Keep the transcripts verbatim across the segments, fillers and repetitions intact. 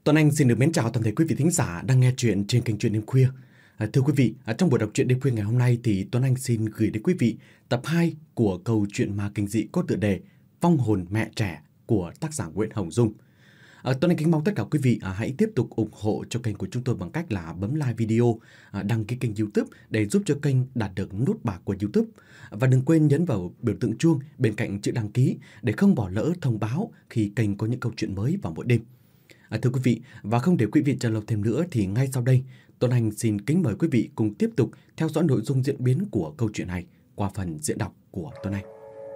Tuấn Anh xin được mến chào toàn thể quý vị thính giả đang nghe chuyện trên kênh Truyện Đêm Khuya. À, thưa quý vị, à, trong buổi đọc truyện đêm khuya ngày hôm nay thì Tuấn Anh xin gửi đến quý vị tập hai của câu chuyện ma kinh dị có tựa đề Vong hồn mẹ trẻ của tác giả Nguyễn Hồng Dung. À, Tuấn Anh kính mong tất cả quý vị à, hãy tiếp tục ủng hộ cho kênh của chúng tôi bằng cách là bấm like video, à, đăng ký kênh YouTube để giúp cho kênh đạt được nút bạc của YouTube. Và đừng quên nhấn vào biểu tượng chuông bên cạnh chữ đăng ký để không bỏ lỡ thông báo khi kênh có những câu chuyện mới vào mỗi đêm. À, thưa quý vị, và không để quý vị chờ lâu thêm nữa thì ngay sau đây, Tuấn Anh xin kính mời quý vị cùng tiếp tục theo dõi nội dung diễn biến của câu chuyện này qua phần diễn đọc của Tuấn Anh.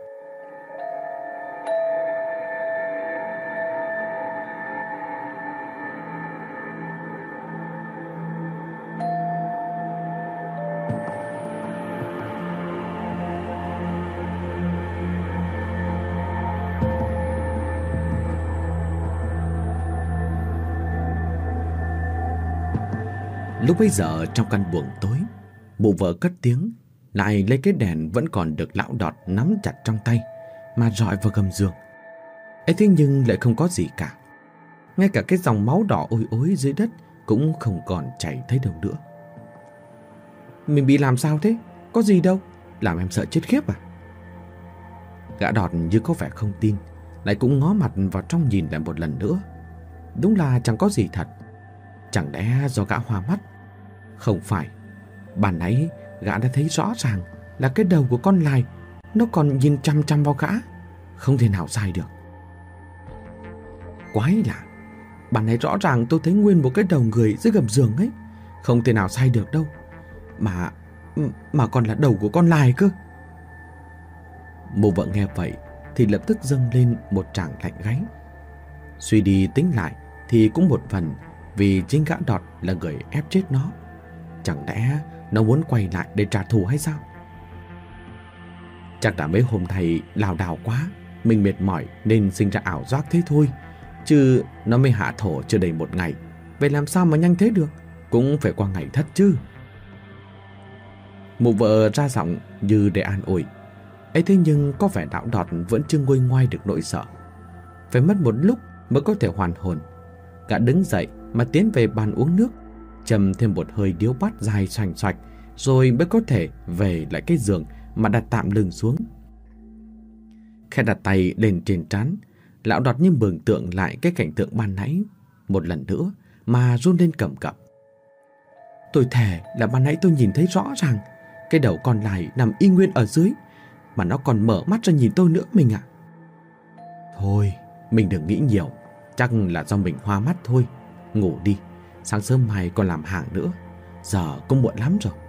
Lúc bấy giờ trong căn buồng tối, mụ vợ cất tiếng, lại lấy cái đèn vẫn còn được lão Đọt nắm chặt trong tay mà rọi vào gầm giường. Ấy thế nhưng lại không có gì cả. Ngay cả cái dòng máu đỏ ôi ối dưới đất cũng không còn chảy thấy đâu nữa. Mình bị làm sao thế? Có gì đâu, làm em sợ chết khiếp à? Gã Đọt như có vẻ không tin, lại cũng ngó mặt vào trong nhìn lại một lần nữa. Đúng là chẳng có gì thật. Chẳng lẽ do gã hoa mắt? Không phải. Ban nãy gã đã thấy rõ ràng là cái đầu của con lai nó còn nhìn chăm chăm vào gã, không thể nào sai được. Quái lạ, ban nãy rõ ràng tôi thấy nguyên một cái đầu người dưới gầm giường ấy, không thể nào sai được đâu. Mà mà còn là đầu của con lai cơ. Mụ vợ nghe vậy thì lập tức dâng lên một tràng lạnh gáy. Suy đi tính lại thì cũng một phần vì chính gã Đọt là người ép chết nó. Chẳng lẽ nó muốn quay lại để trả thù hay sao? Chắc đã mấy hôm thầy lảo đảo quá, mình mệt mỏi nên sinh ra ảo giác thế thôi. Chứ nó mới hạ thổ chưa đầy một ngày, vậy làm sao mà nhanh thế được? Cũng phải qua ngày thất chứ. Mụ vợ ra giọng như để an ủi. Ấy thế nhưng có vẻ lão Đọt vẫn chưa nguôi ngoai được nỗi sợ. Phải mất một lúc mới có thể hoàn hồn. Gã đứng dậy mà tiến về bàn uống nước, châm thêm một hơi điếu bát dài xoành xoạch, rồi mới có thể về lại cái giường mà đặt tạm lưng xuống. Khẽ đặt tay lên trên trán, lão Đọt như mường tượng lại cái cảnh tượng ban nãy một lần nữa mà run lên cầm cập. Tôi thề là ban nãy tôi nhìn thấy rõ ràng cái đầu con lai nằm y nguyên ở dưới, mà nó còn mở mắt ra nhìn tôi nữa mình ạ. Thôi, mình đừng nghĩ nhiều, chắc là do mình hoa mắt thôi. Ngủ đi, sáng sớm mai còn làm hàng nữa, giờ cũng muộn lắm rồi.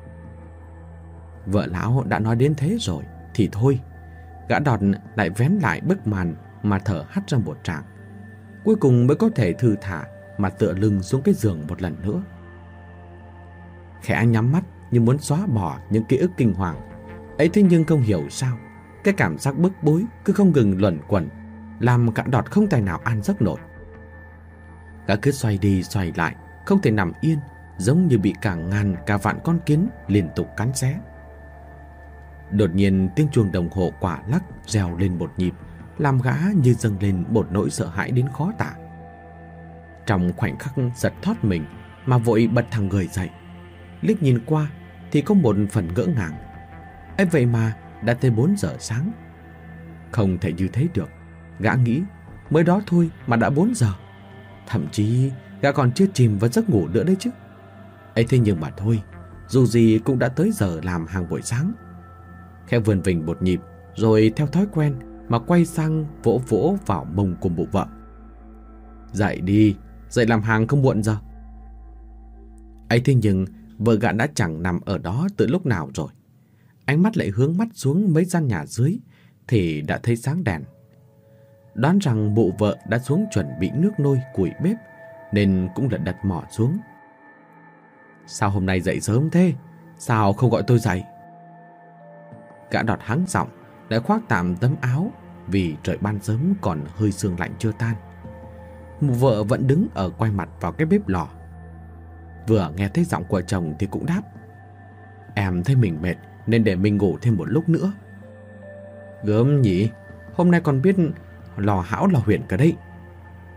Vợ lão đã nói đến thế rồi thì thôi. Gã Đọt lại vén lại bức màn mà thở hắt ra một tràng, cuối cùng mới có thể thư thả mà tựa lưng xuống cái giường một lần nữa. Khẽ nhắm mắt như muốn xóa bỏ những ký ức kinh hoàng. Ấy thế nhưng không hiểu sao cái cảm giác bức bối cứ không ngừng luẩn quẩn, làm gã Đọt không tài nào an giấc nổi. Gã cứ xoay đi xoay lại, không thể nằm yên, giống như bị cả ngàn cả vạn con kiến liên tục cắn xé. Đột nhiên tiếng chuông đồng hồ quả lắc reo lên một nhịp, làm gã như dâng lên một nỗi sợ hãi đến khó tả. Trong khoảnh khắc giật thoát mình mà vội bật thẳng người dậy, liếc nhìn qua thì có một phần ngỡ ngàng. Ấy vậy mà đã tới bốn giờ sáng. Không thể như thế được, gã nghĩ, mới đó thôi mà đã bốn giờ. Thậm chí gã còn chưa chìm vào giấc ngủ nữa đấy chứ. Ấy thế nhưng mà thôi, dù gì cũng đã tới giờ làm hàng buổi sáng. Khẽ vườn vình một nhịp, rồi theo thói quen mà quay sang vỗ vỗ vào mông của mụ vợ. Dậy đi, dậy làm hàng không muộn giờ. Ấy thế nhưng vợ gã đã chẳng nằm ở đó từ lúc nào rồi. Ánh mắt lại hướng mắt xuống mấy gian nhà dưới thì đã thấy sáng đèn. Đoán rằng mụ vợ đã xuống chuẩn bị nước nôi củi bếp, nên cũng lật đật mò xuống. Sao hôm nay dậy sớm thế? Sao không gọi tôi dậy? Gã Đọt hắng giọng, lại khoác tạm tấm áo vì trời ban sớm còn hơi sương lạnh chưa tan. Mụ vợ vẫn đứng ở quay mặt vào cái bếp lò. Vừa nghe thấy giọng của chồng thì cũng đáp: Em thấy mình mệt nên để mình ngủ thêm một lúc nữa. Gớm nhỉ, hôm nay còn biết lò hão lò huyền cả đấy.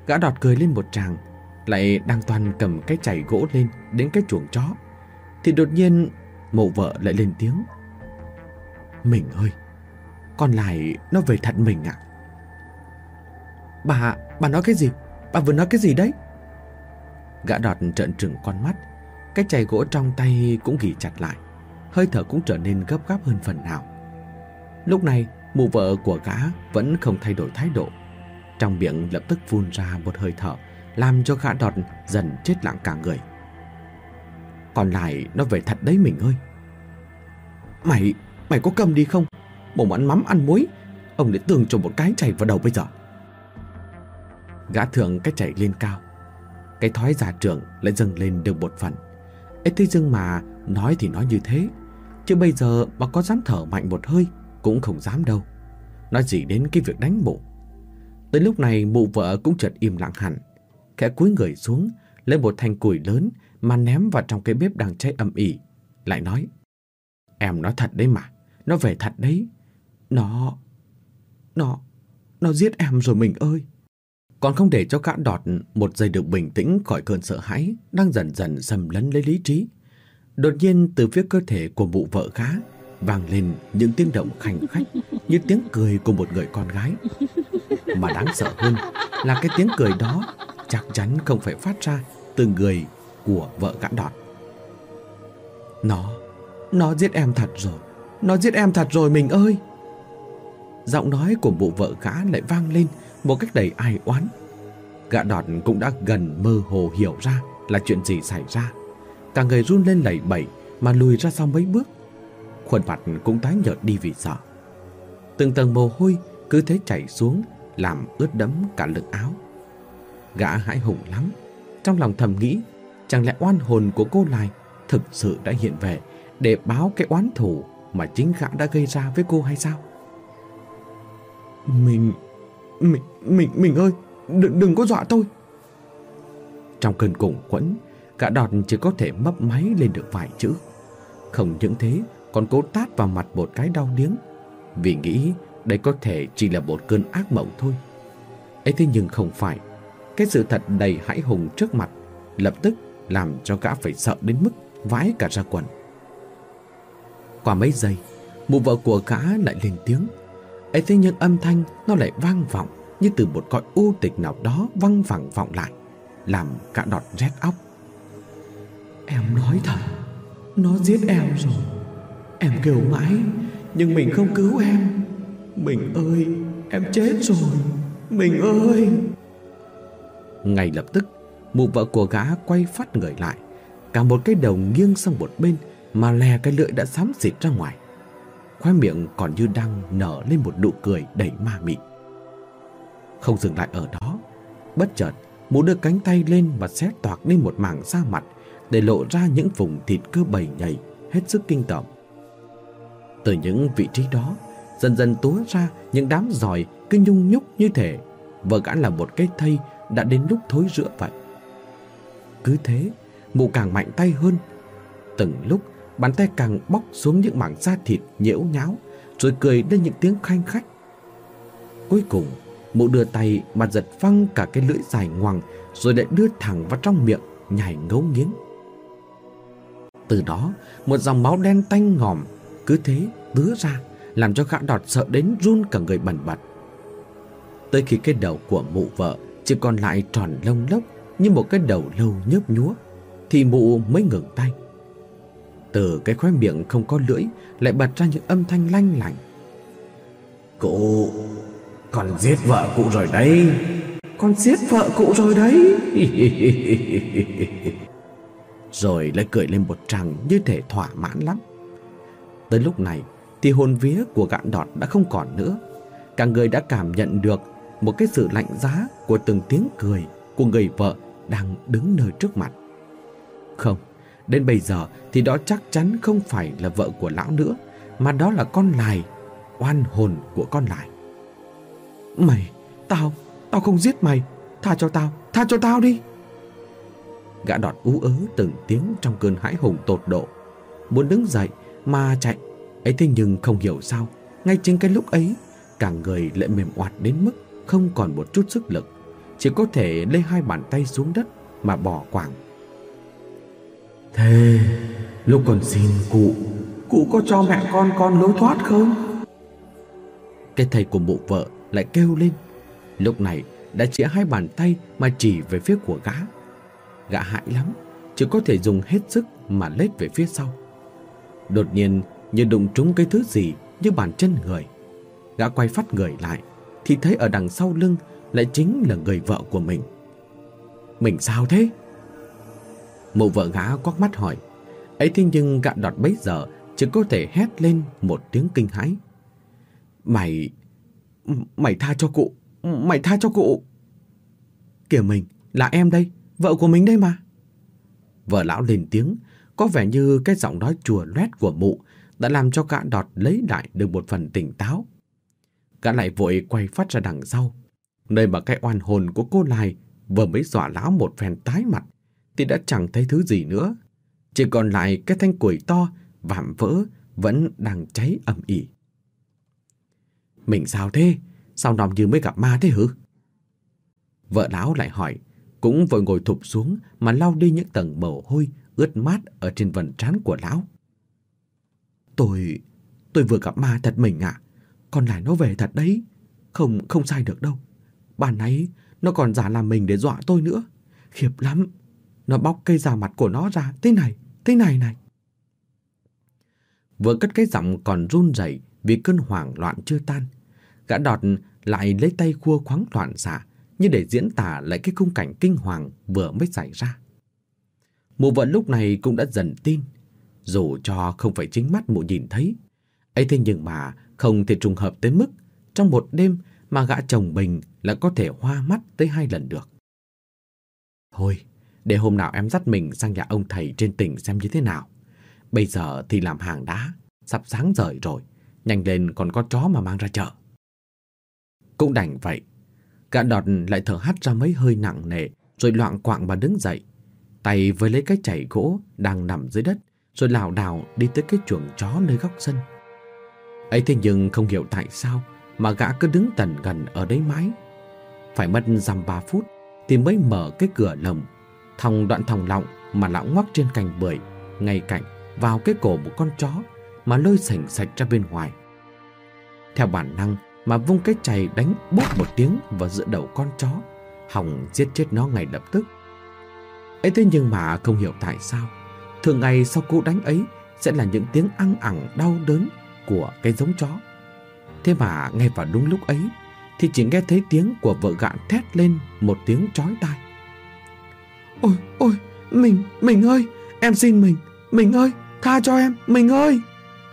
Gã đọt cười lên một tràng, lại đang toàn cầm cái chày gỗ lên đến cái chuồng chó, thì đột nhiên mụ vợ lại lên tiếng: "Mình ơi, con Lai nó về thật mình ạ." Bà, bà nói cái gì? Bà vừa nói cái gì đấy? Gã đọt trợn trừng con mắt, cái chày gỗ trong tay cũng ghì chặt lại, hơi thở cũng trở nên gấp gáp hơn phần nào. Lúc này mụ vợ của gã vẫn không thay đổi thái độ, trong miệng lập tức phun ra một hơi thở làm cho gã đọt dần chết lặng cả người. "Còn lại nó về thật đấy mình ơi." Mày, mày có câm đi không? Mồm ăn mắm ăn muối, ông để tường cho một cái chày vào đầu bây giờ." Gã thượng cái chày lên cao, cái thói già trưởng lại dâng lên được một phần. Ấy thế nhưng mà nói thì nói như thế, chứ bây giờ bà có dám thở mạnh một hơi cũng không dám đâu, nói gì đến cái việc đánh mụ. Tới lúc này mụ vợ cũng chợt im lặng hẳn, khẽ cúi người xuống lấy một thanh củi lớn mà ném vào trong cái bếp đang cháy ầm ĩ, lại nói: "Em nói thật đấy mà, nó về thật đấy. Nó... Nó... Nó giết em rồi mình ơi." Còn không để cho gã đọt một giây được bình tĩnh khỏi cơn sợ hãi đang dần dần xâm lấn lấy lý trí, đột nhiên từ phía cơ thể của mụ vợ gã vang lên những tiếng động khanh khách như tiếng cười của một người con gái. Mà đáng sợ hơn là cái tiếng cười đó chắc chắn không phải phát ra từ người của vợ gã đọt. Nó... Nó giết em thật rồi. Nó giết em thật rồi mình ơi." Giọng nói của mụ vợ gã lại vang lên một cách đầy ai oán. Gã đọt cũng đã gần mơ hồ hiểu ra là chuyện gì xảy ra, cả người run lên lẩy bẩy mà lùi ra sau mấy bước, khuôn mặt cũng tái nhợt đi vì sợ. Từng tầng mồ hôi cứ thế chảy xuống làm ướt đẫm cả lưng áo. Gã hãi hùng lắm, trong lòng thầm nghĩ chẳng lẽ oan hồn của cô Lai thực sự đã hiện về để báo cái oán thù mà chính gã đã gây ra với cô hay sao? Mình... Mình... Mình... Mình ơi, đừng, đừng có dọa tôi." Trong cơn cùng quẫn, gã đọt chỉ có thể mấp máy lên được vài chữ. Không những thế, còn cố tát vào mặt một cái đau điếng, vì nghĩ đây có thể chỉ là một cơn ác mộng thôi. Ấy thế nhưng không phải. Cái sự thật đầy hãi hùng trước mặt lập tức làm cho gã phải sợ đến mức vãi cả ra quần. Qua mấy giây, mụ vợ của gã lại lên tiếng. Ấy thế nhưng âm thanh nó lại vang vọng như từ một cõi u tịch nào đó văng vẳng vọng lại, làm gã đọt rét óc. "Em nói thật, nó giết em rồi. Em kêu mãi nhưng mình không cứu em. Mình ơi, em chết rồi. Mình ơi." Ngay lập tức, mụ vợ của gã quay phát người lại, cả một cái đầu nghiêng sang một bên mà lè cái lưỡi đã xám xịt ra ngoài. Khóe miệng còn như đang nở lên một nụ cười đầy ma mị. Không dừng lại ở đó, bất chợt mụ đưa cánh tay lên và xé toạc lên một mảng da mặt để lộ ra những vùng thịt cơ bầy nhầy hết sức kinh tởm. Từ những vị trí đó dần dần túa ra những đám giòi cứ nhung nhúc như thể vợ gã là một cái thây đã đến lúc thối rữa vậy. Cứ thế mụ càng mạnh tay hơn, từng lúc bàn tay càng bóc xuống những mảng da thịt nhễu nháo, rồi cười lên những tiếng khanh khách. Cuối cùng mụ đưa tay mà giật phăng cả cái lưỡi dài ngoằng, rồi lại đưa thẳng vào trong miệng nhai ngấu nghiến. Từ đó một dòng máu đen tanh ngòm cứ thế tứa ra, làm cho gã đọt sợ đến run cả người bần bật. Tới khi cái đầu của mụ vợ chỉ còn lại tròn lông lốc như một cái đầu lâu nhớp nhúa, thì mụ mới ngừng tay. Từ cái khóe miệng không có lưỡi lại bật ra những âm thanh lanh lảnh. "Cụ, con giết vợ cụ rồi đấy. Con giết vợ cụ rồi đấy." Rồi lại cười lên một tràng như thể thỏa mãn lắm. Tới lúc này thì hồn vía của gã đọt đã không còn nữa. Cả người đã cảm nhận được một cái sự lạnh giá của từng tiếng cười của người vợ đang đứng nơi trước mặt. Không, đến bây giờ thì đó chắc chắn không phải là vợ của lão nữa, mà đó là con Lai, oan hồn của con Lai. "Mày, tao, tao không giết mày. Tha cho tao, tha cho tao đi." Gã đọt ú ớ từng tiếng trong cơn hãi hùng tột độ, muốn đứng dậy mà chạy. Ấy thế nhưng không hiểu sao, ngay chính cái lúc ấy cả người lại mềm oạt đến mức không còn một chút sức lực, chỉ có thể lấy hai bàn tay xuống đất mà bỏ quàng. Thế lúc còn xin cụ, cụ có cho mẹ con con lối thoát không? Cái thầy của mụ vợ lại kêu lên, lúc này đã chĩa hai bàn tay mà chỉ về phía của gã. Gã hãi lắm, chỉ có thể dùng hết sức mà lết về phía sau. Đột nhiên như đụng trúng cái thứ gì như bàn chân người. Gã quay phát người lại thì thấy ở đằng sau lưng lại chính là người vợ của mình. Mình sao thế? Mụ vợ gã quắc mắt hỏi. Ấy thế nhưng gã Đọt bấy giờ chỉ có thể hét lên một tiếng kinh hãi. Mày... Mày tha cho cụ, mày tha cho cụ. Kìa mình, là em đây, vợ của mình đây mà. Vợ lão lên tiếng, có vẻ như cái giọng nói chùa loét của mụ đã làm cho gã Đọt lấy lại được một phần tỉnh táo. Gã lại vội quay phát ra đằng sau, nơi mà cái oan hồn của cô Lai vừa mới dọa lão một phen tái mặt thì đã chẳng thấy thứ gì nữa. Chỉ còn lại cái thanh củi to vạm vỡ vẫn đang cháy ầm ĩ. Mình sao thế? Sao nòm như mới gặp ma thế hử? Vợ lão lại hỏi, cũng vội ngồi thụp xuống mà lau đi những tầng mồ hôi ướt mát ở trên vầng trán của lão. Tôi... tôi vừa gặp ma thật mình ạ. Con lại nó về thật đấy. Không, không sai được đâu. Bạn ấy, nó còn giả làm mình để dọa tôi nữa. Khiếp lắm. Nó bóc cây da mặt của nó ra thế này, thế này này. Vừa cất cái giọng còn run rẩy vì cơn hoảng loạn chưa tan, gã Đọt lại lấy tay khua khoáng loạn xạ như để diễn tả lại cái khung cảnh kinh hoàng vừa mới xảy ra. Mụ vợ lúc này cũng đã dần tin, dù cho không phải chính mắt mụ nhìn thấy. Ấy thế nhưng mà không thể trùng hợp tới mức trong một đêm mà gã chồng mình lại có thể hoa mắt tới hai lần được. Thôi, để hôm nào em dắt mình sang nhà ông thầy trên tỉnh xem như thế nào. Bây giờ thì làm hàng đã, sắp sáng rời rồi, nhanh lên còn có chó mà mang ra chợ. Cũng đành vậy. Gã Đọt lại thở hắt ra mấy hơi nặng nề, rồi loạng quạng mà đứng dậy, tay với lấy cái chày gỗ đang nằm dưới đất, rồi lảo đảo đi tới cái chuồng chó nơi góc sân. Ấy thế nhưng không hiểu tại sao mà gã cứ đứng tần gần ở đấy mãi. Phải mất dăm ba phút thì mới mở cái cửa lồng, thòng đoạn thòng lọng mà lão ngoắc trên cành bưởi ngay cạnh vào cái cổ một con chó mà lôi sành sạch ra bên ngoài. Theo bản năng mà vung cái chày đánh bốp một tiếng vào giữa đầu con chó, hòng giết chết nó ngay lập tức. Ấy thế nhưng mà không hiểu tại sao thường ngày sau cú đánh ấy sẽ là những tiếng ăng ẳng đau đớn của cái giống chó. Thế mà ngay vào đúng lúc ấy thì chỉ nghe thấy tiếng của vợ gã thét lên một tiếng chói tai. Ôi, ôi, mình, mình ơi, em xin mình, mình ơi, tha cho em, mình ơi.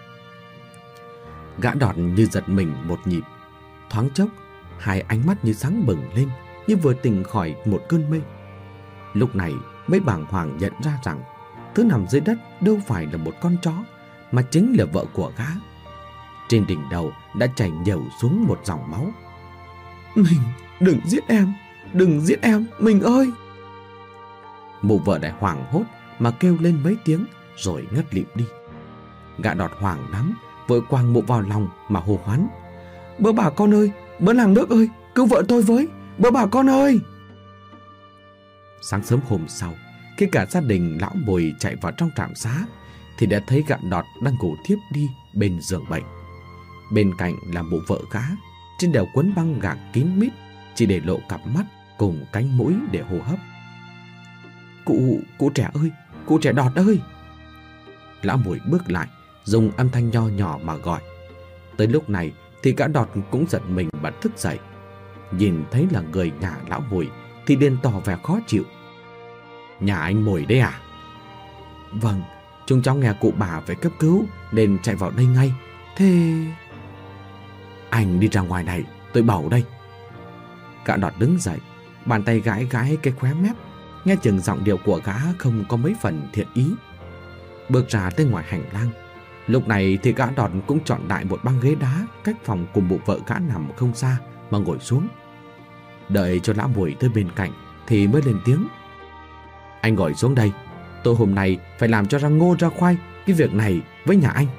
Gã Đọt như giật mình một nhịp, thoáng chốc, hai ánh mắt như sáng bừng lên, như vừa tỉnh khỏi một cơn mê. Lúc này mới bàng hoàng nhận ra rằng thứ nằm dưới đất đâu phải là một con chó, mà chính là vợ của gã. Trên đỉnh đầu đã chảy nhầu xuống một dòng máu. Mình, đừng giết em, đừng giết em, mình ơi. Mụ vợ lại hoảng hốt mà kêu lên mấy tiếng rồi ngất lịm đi. Gã Đọt hoảng lắm, vội quàng mụ vào lòng mà hô hoán. Bố bà con ơi, bố làng nước ơi, cứu vợ tôi với, bố bà con ơi. Sáng sớm hôm sau, khi cả gia đình lão Bồi chạy vào trong trạm xá thì đã thấy gã Đọt đang ngủ thiếp đi bên giường bệnh. Bên cạnh là mụ vợ gã, trên đầu quấn băng gạc kín mít, chỉ để lộ cặp mắt cùng cánh mũi để hô hấp. Cụ, cụ trẻ ơi, cụ trẻ Đọt ơi. Lão Bồi bước lại, dùng âm thanh nho nhỏ mà gọi. Tới lúc này thì gã Đọt cũng giật mình bật thức dậy. Nhìn thấy là người nhà lão Bồi thì liền tỏ vẻ khó chịu. Nhà anh Mồi đấy à? Vâng, chúng cháu nghe cụ bà phải cấp cứu nên chạy vào đây ngay. Thế... Anh đi ra ngoài này, tôi bảo đây. Gã Đọt đứng dậy, bàn tay gãi gãi cái khóe mép, nghe chừng giọng điệu của gã không có mấy phần thiện ý. Bước ra tới ngoài hành lang. Lúc này thì gã Đọt cũng chọn đại một băng ghế đá cách phòng cùng bộ vợ gã nằm không xa mà ngồi xuống. Đợi cho lão Bùi tới bên cạnh thì mới lên tiếng. Anh ngồi xuống đây, tôi hôm nay phải làm cho ra ngô ra khoai cái việc này với nhà anh.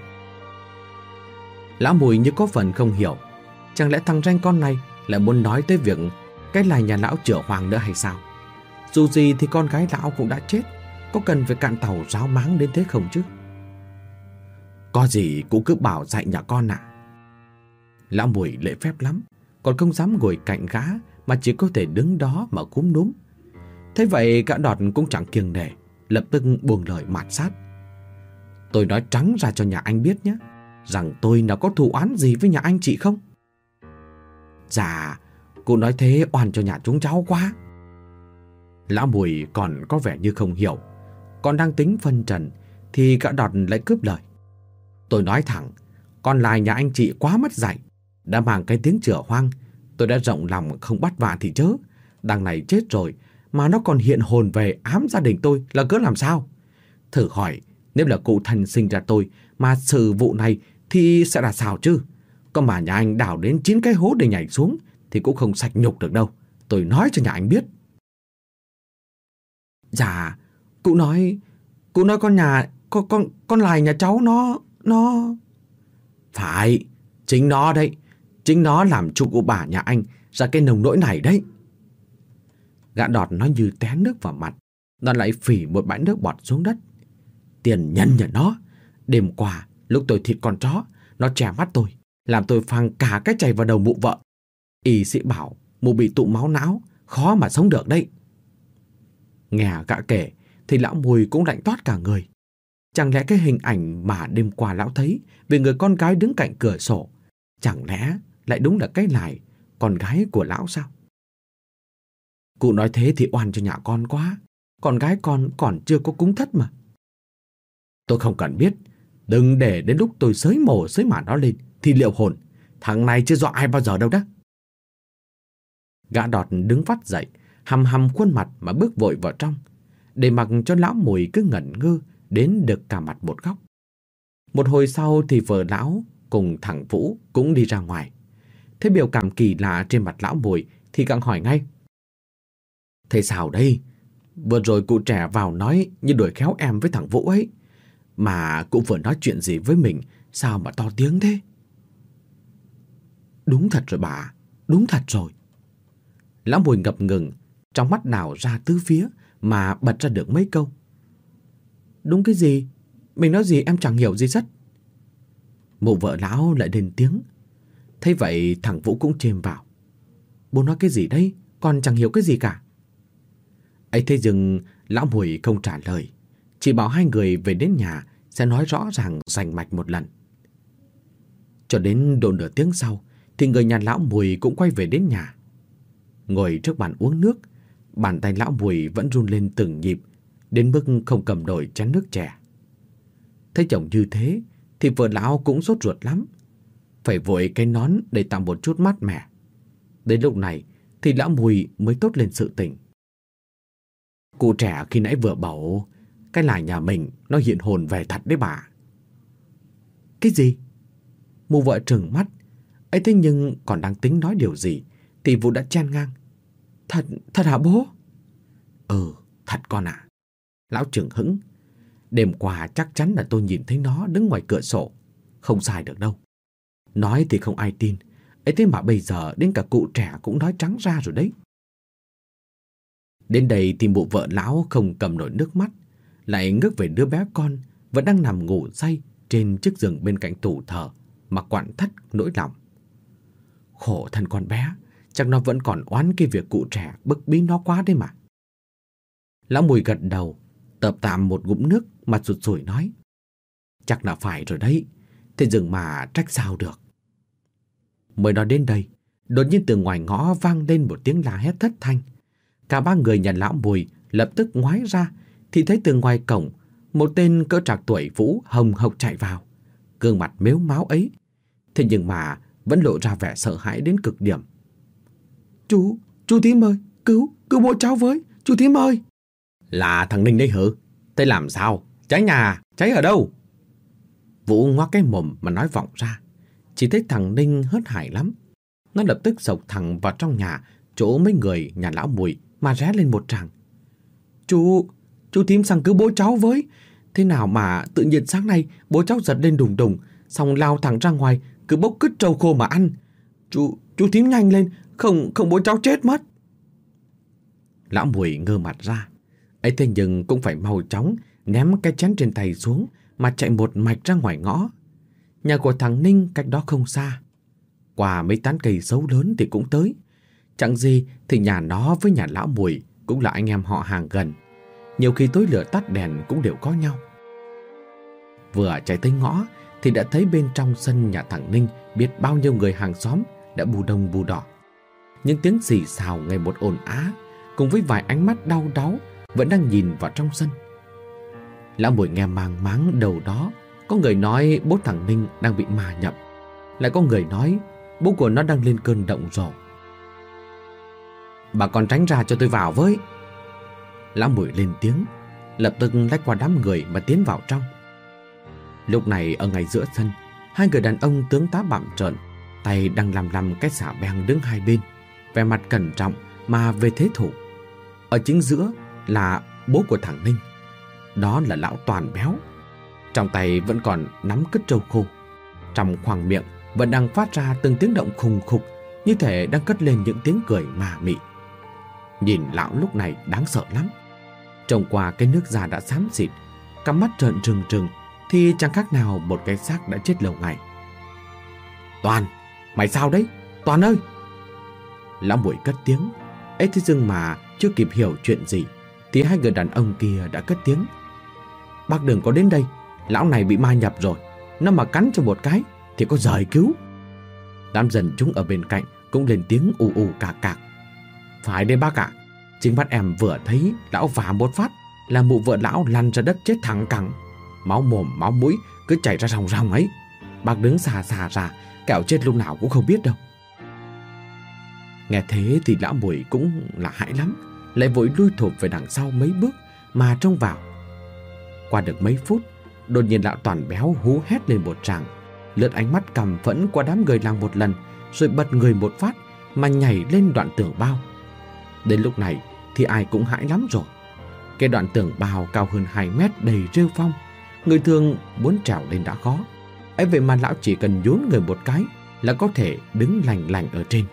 Lão Mùi như có phần không hiểu, chẳng lẽ thằng ranh con này lại muốn nói tới việc cái là nhà lão chữa hoàng nữa hay sao? Dù gì thì con gái lão cũng đã chết, có cần phải cạn tàu ráo máng đến thế không chứ? Có gì cũng cứ bảo dạy nhà con ạ. Lão Mùi lễ phép lắm, còn không dám ngồi cạnh gã mà chỉ có thể đứng đó mà cúm núm. Thế vậy gã Đọt cũng chẳng kiêng nể, lập tức buông lời mạt sát. Tôi nói trắng ra cho nhà anh biết nhé, rằng tôi nào có thù oán gì với nhà anh chị không? Dạ, cụ nói thế oan cho nhà chúng cháu quá. Lão Mùi còn có vẻ như không hiểu, còn đang tính phân trần thì gã Đọt lại cướp lời. Tôi nói thẳng, con lại nhà anh chị quá mất dạy, đã mang cái tiếng chửa hoang. Tôi đã rộng lòng không bắt vạ thì chớ, đằng này chết rồi mà nó còn hiện hồn về ám gia đình tôi là cớ làm sao? Thử hỏi, nếu là cụ thân sinh ra tôi mà xử vụ này thì sẽ là sao chứ? Còn mà nhà anh đào đến chín cái hố để nhảy xuống thì cũng không sạch nhục được đâu. Tôi nói cho nhà anh biết. Dạ, cụ nói, cụ nói con nhà, con, con, con lại nhà cháu nó, nó... Phải, chính nó đấy. Chính nó làm chủ cụ bà nhà anh ra cái nồng nỗi này đấy. Gã Đọt nói như té nước vào mặt, nó lại phỉ một bãi nước bọt xuống đất. Tiền nhân nhà nó. Đêm qua, lúc tôi thịt con chó, nó chè mắt tôi, làm tôi phang cả cái chày vào đầu mụ vợ. Y sĩ bảo mụ bị tụ máu não, khó mà sống được đấy. Nghe gã kể thì lão Mùi cũng lạnh toát cả người. Chẳng lẽ cái hình ảnh mà đêm qua lão thấy về người con gái đứng cạnh cửa sổ, chẳng lẽ lại đúng là cái Lại, con gái của lão sao? Cụ nói thế thì oan cho nhà con quá. Con gái con còn chưa có cúng thất mà. Tôi không cần biết. Đừng để đến lúc tôi xới mổ xới mả nó lên thì liệu hồn. Thằng này chưa dọa ai bao giờ đâu đó. Gã Đọt đứng vắt dậy, hầm hầm khuôn mặt mà bước vội vào trong, để mặc cho lão Mùi cứ ngẩn ngơ đến được cả mặt một góc. Một hồi sau thì vợ lão cùng thằng Vũ cũng đi ra ngoài. Thấy biểu cảm kỳ lạ trên mặt lão Mùi thì càng hỏi ngay. Thế sao đây? Vừa rồi cụ trẻ vào nói như đuổi khéo em với thằng Vũ ấy. Mà cụ vừa nói chuyện gì với mình, sao mà to tiếng thế? Đúng thật rồi bà, đúng thật rồi. Lão Mùi ngập ngừng, trong mắt đảo ra tứ phía mà bật ra được mấy câu. Đúng cái gì? Mình nói gì em chẳng hiểu gì rất. Mụ vợ lão lại lên tiếng. Thế vậy thằng Vũ cũng chêm vào. Bố nói cái gì đây? Con chẳng hiểu cái gì cả. Ấy thế dừng lão Mùi không trả lời, chỉ bảo hai người về đến nhà sẽ nói rõ ràng rành mạch một lần. Cho đến độ nửa tiếng sau thì người nhà lão Mùi cũng quay về đến nhà. Ngồi trước bàn uống nước, bàn tay lão Mùi vẫn run lên từng nhịp, đến mức không cầm nổi chén nước chè. Thấy chồng như thế thì vợ lão cũng sốt ruột lắm, phải vội cái nón để tạo một chút mát mẻ. Đến lúc này thì lão Mùi mới tốt lên sự tỉnh. Cụ trẻ khi nãy vừa bảo cái Lại nhà mình nó hiện hồn về thật đấy bà. Cái gì? Mụ vợ trừng mắt. Ấy thế nhưng còn đang tính nói điều gì thì Vũ đã chen ngang. Thật, thật hả bố? Ừ, thật con ạ. À. Lão Trường hững. Đêm qua chắc chắn là tôi nhìn thấy nó đứng ngoài cửa sổ. Không sai được đâu. Nói thì không ai tin. Ấy thế mà bây giờ đến cả cụ trẻ cũng nói trắng ra rồi đấy. Đến đây thì mụ vợ lão không cầm nổi nước mắt, lại ngước về đứa bé con vẫn đang nằm ngủ say trên chiếc giường bên cạnh tủ thờ mà quặn thắt nỗi lòng. Khổ thân con bé, chắc nó vẫn còn oán cái việc cụ trẻ bức bí nó quá đấy mà. Lão Mùi gật đầu, tợp tạm một ngụm nước mà sụt sùi nói. Chắc là phải rồi đấy, thế dừng mà trách sao được. Mới nói đến đây, đột nhiên từ ngoài ngõ vang lên một tiếng la hét thất thanh. Cả ba người nhà lão Mùi lập tức ngoái ra thì thấy từ ngoài cổng một tên cỡ trạc tuổi Vũ hồng hộc chạy vào, gương mặt mếu máo ấy. Thế nhưng mà vẫn lộ ra vẻ sợ hãi đến cực điểm. Chú, chú Thím ơi, cứu, cứu bố cháu với, chú Thím ơi. Là thằng Ninh đấy hử? Thế làm sao? Cháy nhà, cháy ở đâu? Vũ ngoác cái mồm mà nói vọng ra. Chỉ thấy thằng Ninh hớt hải lắm. Nó lập tức xộc thẳng vào trong nhà, chỗ mấy người nhà lão Mùi mà ré lên một tràng. Chú, chú Thím sang cứu bố cháu với. Thế nào mà tự nhiên sáng nay bố cháu giật lên đùng đùng, xong lao thẳng ra ngoài, cứ bốc cứt trâu khô mà ăn. Chú, chú Thím nhanh lên, không, không bố cháu chết mất. Lão Mùi ngơ mặt ra. Ấy thế nhưng cũng phải mau chóng ném cái chén trên tay xuống mà chạy một mạch ra ngoài ngõ. Nhà của thằng Ninh cách đó không xa. Qua mấy tán cây xấu lớn thì cũng tới. Chẳng gì thì nhà nó với nhà lão Mùi cũng là anh em họ hàng gần. Nhiều khi tối lửa tắt đèn cũng đều có nhau. Vừa chạy tới ngõ thì đã thấy bên trong sân nhà thằng Ninh biết bao nhiêu người hàng xóm đã bù đông bù đỏ. Những tiếng xì xào ngày một ồn á, cùng với vài ánh mắt đau đáu vẫn đang nhìn vào trong sân. Lão Mùi nghe mang máng đầu đó, có người nói bố thằng Ninh đang bị ma nhập, lại có người nói bố của nó đang lên cơn động rồ. Bà con tránh ra cho tôi vào với. Lão Mùi lên tiếng, lập tức lách qua đám người mà tiến vào trong. Lúc này ở ngay giữa sân, hai người đàn ông tướng tá bặm trợn, tay đang làm làm cái xả beng đứng hai bên, vẻ mặt cẩn trọng mà về thế thủ. Ở chính giữa là bố của thằng Ninh, đó là lão Toàn béo. Trong tay vẫn còn nắm cứt trâu khô, trong khoang miệng vẫn đang phát ra từng tiếng động khùng khục, như thể đang cất lên những tiếng cười mà mị. Nhìn lão lúc này đáng sợ lắm. Trông qua cái nước da đã xám xịt, cặp mắt trợn trừng trừng, thì chẳng khác nào một cái xác đã chết lâu ngày. Toàn, mày sao đấy? Toàn ơi! Lão Mùi cất tiếng. Ấy thế nhưng mà chưa kịp hiểu chuyện gì thì hai người đàn ông kia đã cất tiếng. Bác đừng có đến đây, lão này bị ma nhập rồi. Nó mà cắn cho một cái thì có giời cứu. Đám dân chúng ở bên cạnh cũng lên tiếng ù ù cạc cạc. Phải đấy bác ạ, chính mắt em vừa thấy lão vả một phát là mụ vợ lão lăn ra đất chết thẳng cẳng. Máu mồm máu mũi cứ chảy ra ròng ròng ấy. Bác đứng xa xa ra, kẻo chết lúc nào cũng không biết đâu. Nghe thế thì lão Mùi cũng là hãi lắm, lại vội lui thụp về đằng sau mấy bước mà trông vào. Qua được mấy phút, đột nhiên lão Toàn béo hú hét lên một tràng, lướt ánh mắt căm phẫn qua đám người làng một lần, rồi bật người một phát mà nhảy lên đoạn tường bao. Đến lúc này thì ai cũng hãi lắm rồi. Cái đoạn tường bao cao hơn hai mét đầy rêu phong, người thường muốn trèo lên đã khó. Ấy vậy mà lão chỉ cần nhún người một cái là có thể đứng lành lành ở trên.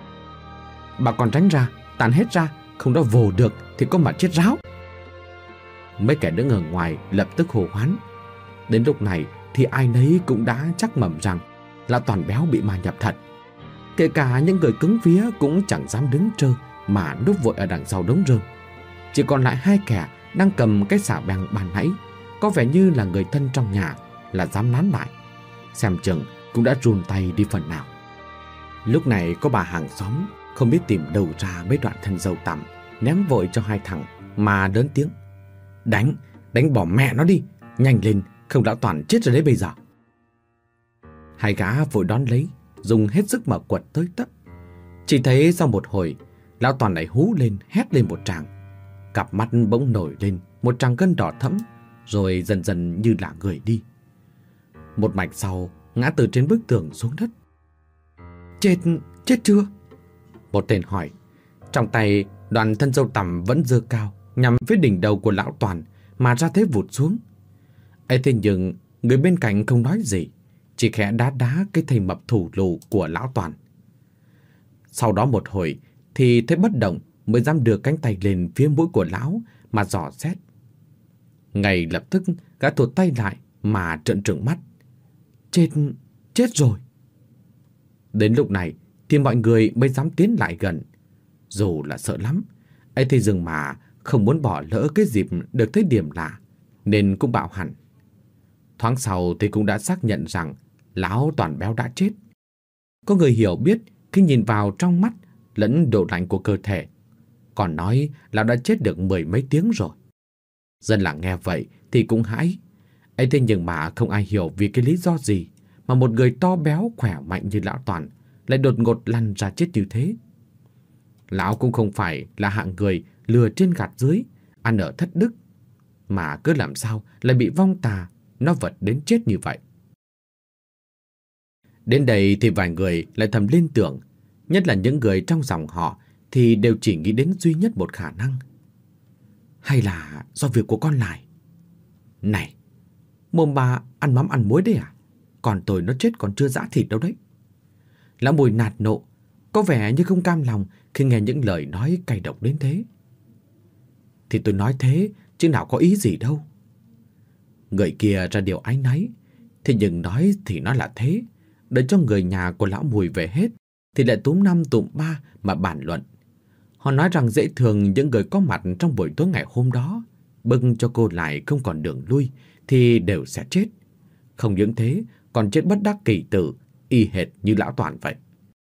Bà còn tránh ra, tàn hết ra, không đó vồ được thì có mà chết ráo. Mấy kẻ đứng ở ngoài lập tức hô hoán. Đến lúc này thì ai nấy cũng đã chắc mẩm rằng lão Toàn béo bị ma nhập thật. Kể cả những người cứng vía cũng chẳng dám đứng trơ mà núp vội ở đằng sau đống rơm. Chỉ còn lại hai kẻ đang cầm cái xả beng bàn nãy, có vẻ như là người thân trong nhà, là dám nán lại. Xem chừng cũng đã run tay đi phần nào. Lúc này có bà hàng xóm không biết tìm đâu ra mấy đoạn thân dâu tằm, ném vội cho hai thằng mà lớn tiếng. Đánh, đánh bỏ mẹ nó đi, nhanh lên, không lão Toàn chết rồi đấy bây giờ. Hai gã vội đón lấy, dùng hết sức mà quật tới tấp. Chỉ thấy sau một hồi, lão Toàn lại hú lên, hét lên một tràng. Cặp mắt bỗng nổi lên một tràng gân đỏ thẫm, rồi dần dần như là người đi. Một mạch sau, ngã từ trên bức tường xuống đất. Chết, chết chưa? Một tên hỏi. Trong tay, đoạn thân dâu tằm vẫn giơ cao, nhằm phía đỉnh đầu của lão Toàn mà ra thế vụt xuống. Ấy thế nhưng, người bên cạnh không nói gì, chỉ khẽ đá đá cái thây mập thủ lù của lão Toàn. Sau đó một hồi, thì thấy bất động mới dám đưa cánh tay lên phía mũi của lão mà dò xét. Ngay lập tức, gã thụt tay lại mà trợn trừng mắt. Chết, chết rồi. Đến lúc này thì mọi người mới dám tiến lại gần. Dù là sợ lắm, ấy thế dừng mà không muốn bỏ lỡ cái dịp được thấy điểm lạ, nên cũng bảo hẳn. Thoáng sau thì cũng đã xác nhận rằng lão Toàn béo đã chết. Có người hiểu biết khi nhìn vào trong mắt lẫn độ lạnh của cơ thể, còn nói lão đã chết được mười mấy tiếng rồi. Dân làng nghe vậy thì cũng hãi. Ấy thế nhưng mà không ai hiểu vì cái lý do gì mà một người to béo khỏe mạnh như lão Toàn lại đột ngột lăn ra chết như thế. Lão cũng không phải là hạng người lừa trên gạt dưới, ăn ở thất đức, mà cứ làm sao lại bị vong tà nó vật đến chết như vậy. Đến đây thì vài người lại thầm liên tưởng, nhất là những người trong dòng họ thì đều chỉ nghĩ đến duy nhất một khả năng. Hay là do việc của con Lại? Này, mồm bà ăn mắm ăn muối đấy à? Còn tôi nó chết còn chưa giã thịt đâu đấy. Lão Mùi nạt nộ, có vẻ như không cam lòng khi nghe những lời nói cay độc đến thế. thì tôi nói thế, chứ nào có ý gì đâu. Người kia ra điều áy náy. Thế nhưng nói thì nó là thế. Đợi cho người nhà của lão Mùi về hết thì lại túm năm tụm ba mà bàn luận. Họ nói rằng dễ thường những người có mặt trong buổi tối ngày hôm đó bưng cho cô lại không còn đường lui thì đều sẽ chết. Không những thế, còn chết bất đắc kỳ tử, y hệt như lão Toàn vậy.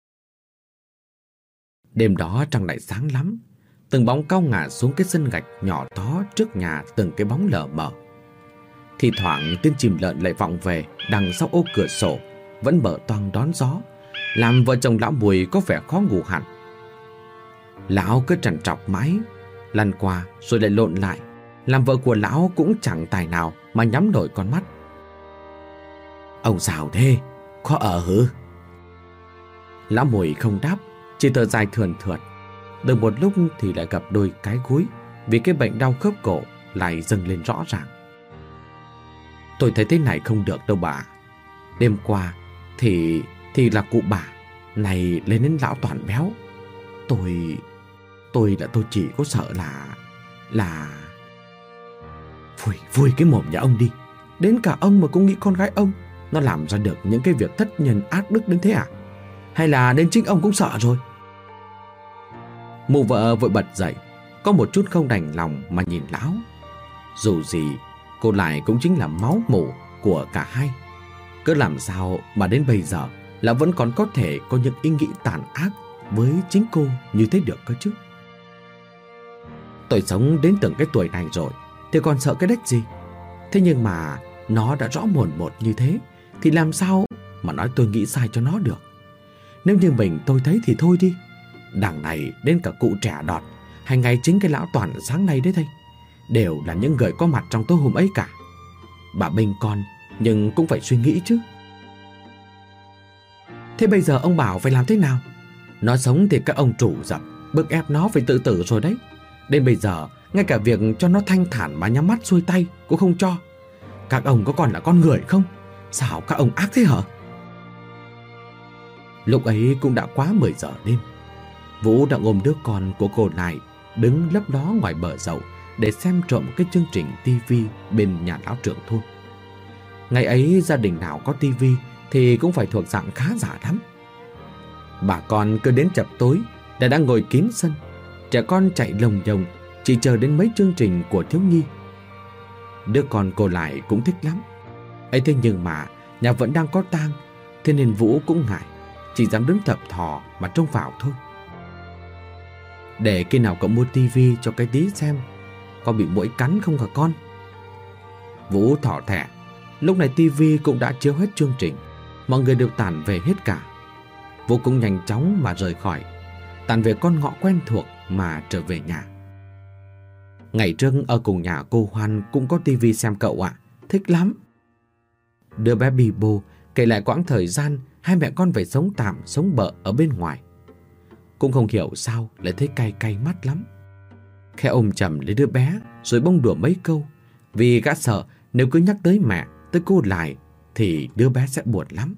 Đêm đó trăng lại sáng lắm. Từng bóng cao ngả xuống cái sân gạch nhỏ tó trước nhà, từng cái bóng lờ mờ. Thì thoảng tiếng chim lợn lại vọng về đằng sau ô cửa sổ, vẫn mở toang đón gió, làm vợ chồng lão Mùi có vẻ khó ngủ hẳn. Lão cứ trằn trọc mãi, lăn qua rồi lại lộn lại, làm vợ của lão cũng chẳng tài nào mà nhắm nổi con mắt. Ông sao thế? Khó ở hử? Lão Mùi không đáp, chỉ thở dài thườn thượt. Được một lúc thì lại gặp đôi cái gối, vì cái bệnh đau khớp cổ lại dâng lên rõ ràng. Tôi thấy thế này không được đâu bà. Đêm qua thì thì là cụ bà này lên đến lão Toàn béo. Tôi tôi là tôi chỉ có sợ là là Vui vui cái mồm nhà ông đi. Đến cả ông mà cũng nghĩ con gái ông nó làm ra được những cái việc thất nhân ác đức đến thế à? Hay là đến chính ông cũng sợ rồi? Mụ vợ vội bật dậy, có một chút không đành lòng mà nhìn lão. Dù gì cô lại cũng chính là máu mủ của cả hai. Cứ làm sao mà đến bây giờ là vẫn còn có thể có những ý nghĩ tàn ác với chính cô như thế được cơ chứ? Tôi sống đến từng cái tuổi này rồi thì còn sợ cái đếch gì. Thế nhưng mà nó đã rõ mồn một như thế thì làm sao mà nói tôi nghĩ sai cho nó được? Nếu như mình tôi thấy thì thôi đi. Đằng này đến cả cụ trẻ đọt hay ngay chính cái lão Toàn sáng nay đấy thôi, đều là những người có mặt trong tối hôm ấy cả. Bà Bình con nhưng cũng phải suy nghĩ chứ. Thế bây giờ ông bảo phải làm thế nào? Nó sống thì các ông chủ dập bức ép nó phải tự tử rồi đấy. Đến bây giờ ngay cả việc cho nó thanh thản mà nhắm mắt xuôi tay cũng không cho. Các ông có còn là con người không? Sao các ông ác thế hả? Lúc ấy cũng đã quá mười giờ đêm. Vũ đã ôm đứa con của cô lại, đứng lấp đó ngoài bờ dậu để xem trộm cái chương trình tivi bên nhà lão trưởng thôn. Ngày ấy gia đình nào có tivi thì cũng phải thuộc dạng khá giả lắm. Bà con cứ đến chập tối đã đang ngồi kín sân, trẻ con chạy lồng nhồng chỉ chờ đến mấy chương trình của thiếu nhi. Đứa con cô lại cũng thích lắm. Ấy thế nhưng mà nhà vẫn đang có tang, thế nên Vũ cũng ngại, chỉ dám đứng thập thò mà trông vào thôi. Để khi nào cậu mua tivi cho cái tí xem, có bị muỗi cắn không hả con? Vũ thỏ thẻ. Lúc này tivi cũng đã chiếu hết chương trình, mọi người đều tản về hết cả. Vũ cũng nhanh chóng mà rời khỏi, tản về con ngõ quen thuộc mà trở về nhà. Ngày trước ở cùng nhà cô Hoan cũng có tivi xem cậu ạ, thích lắm. Đứa bé Bibo kể lại quãng thời gian hai mẹ con phải sống tạm sống bợ ở bên ngoài. Cũng không hiểu sao lại thấy cay cay mắt lắm. Khẽ ôm chầm lấy đứa bé rồi bông đùa mấy câu, vì gã sợ nếu cứ nhắc tới mẹ, tới cô lại thì đứa bé sẽ buồn lắm.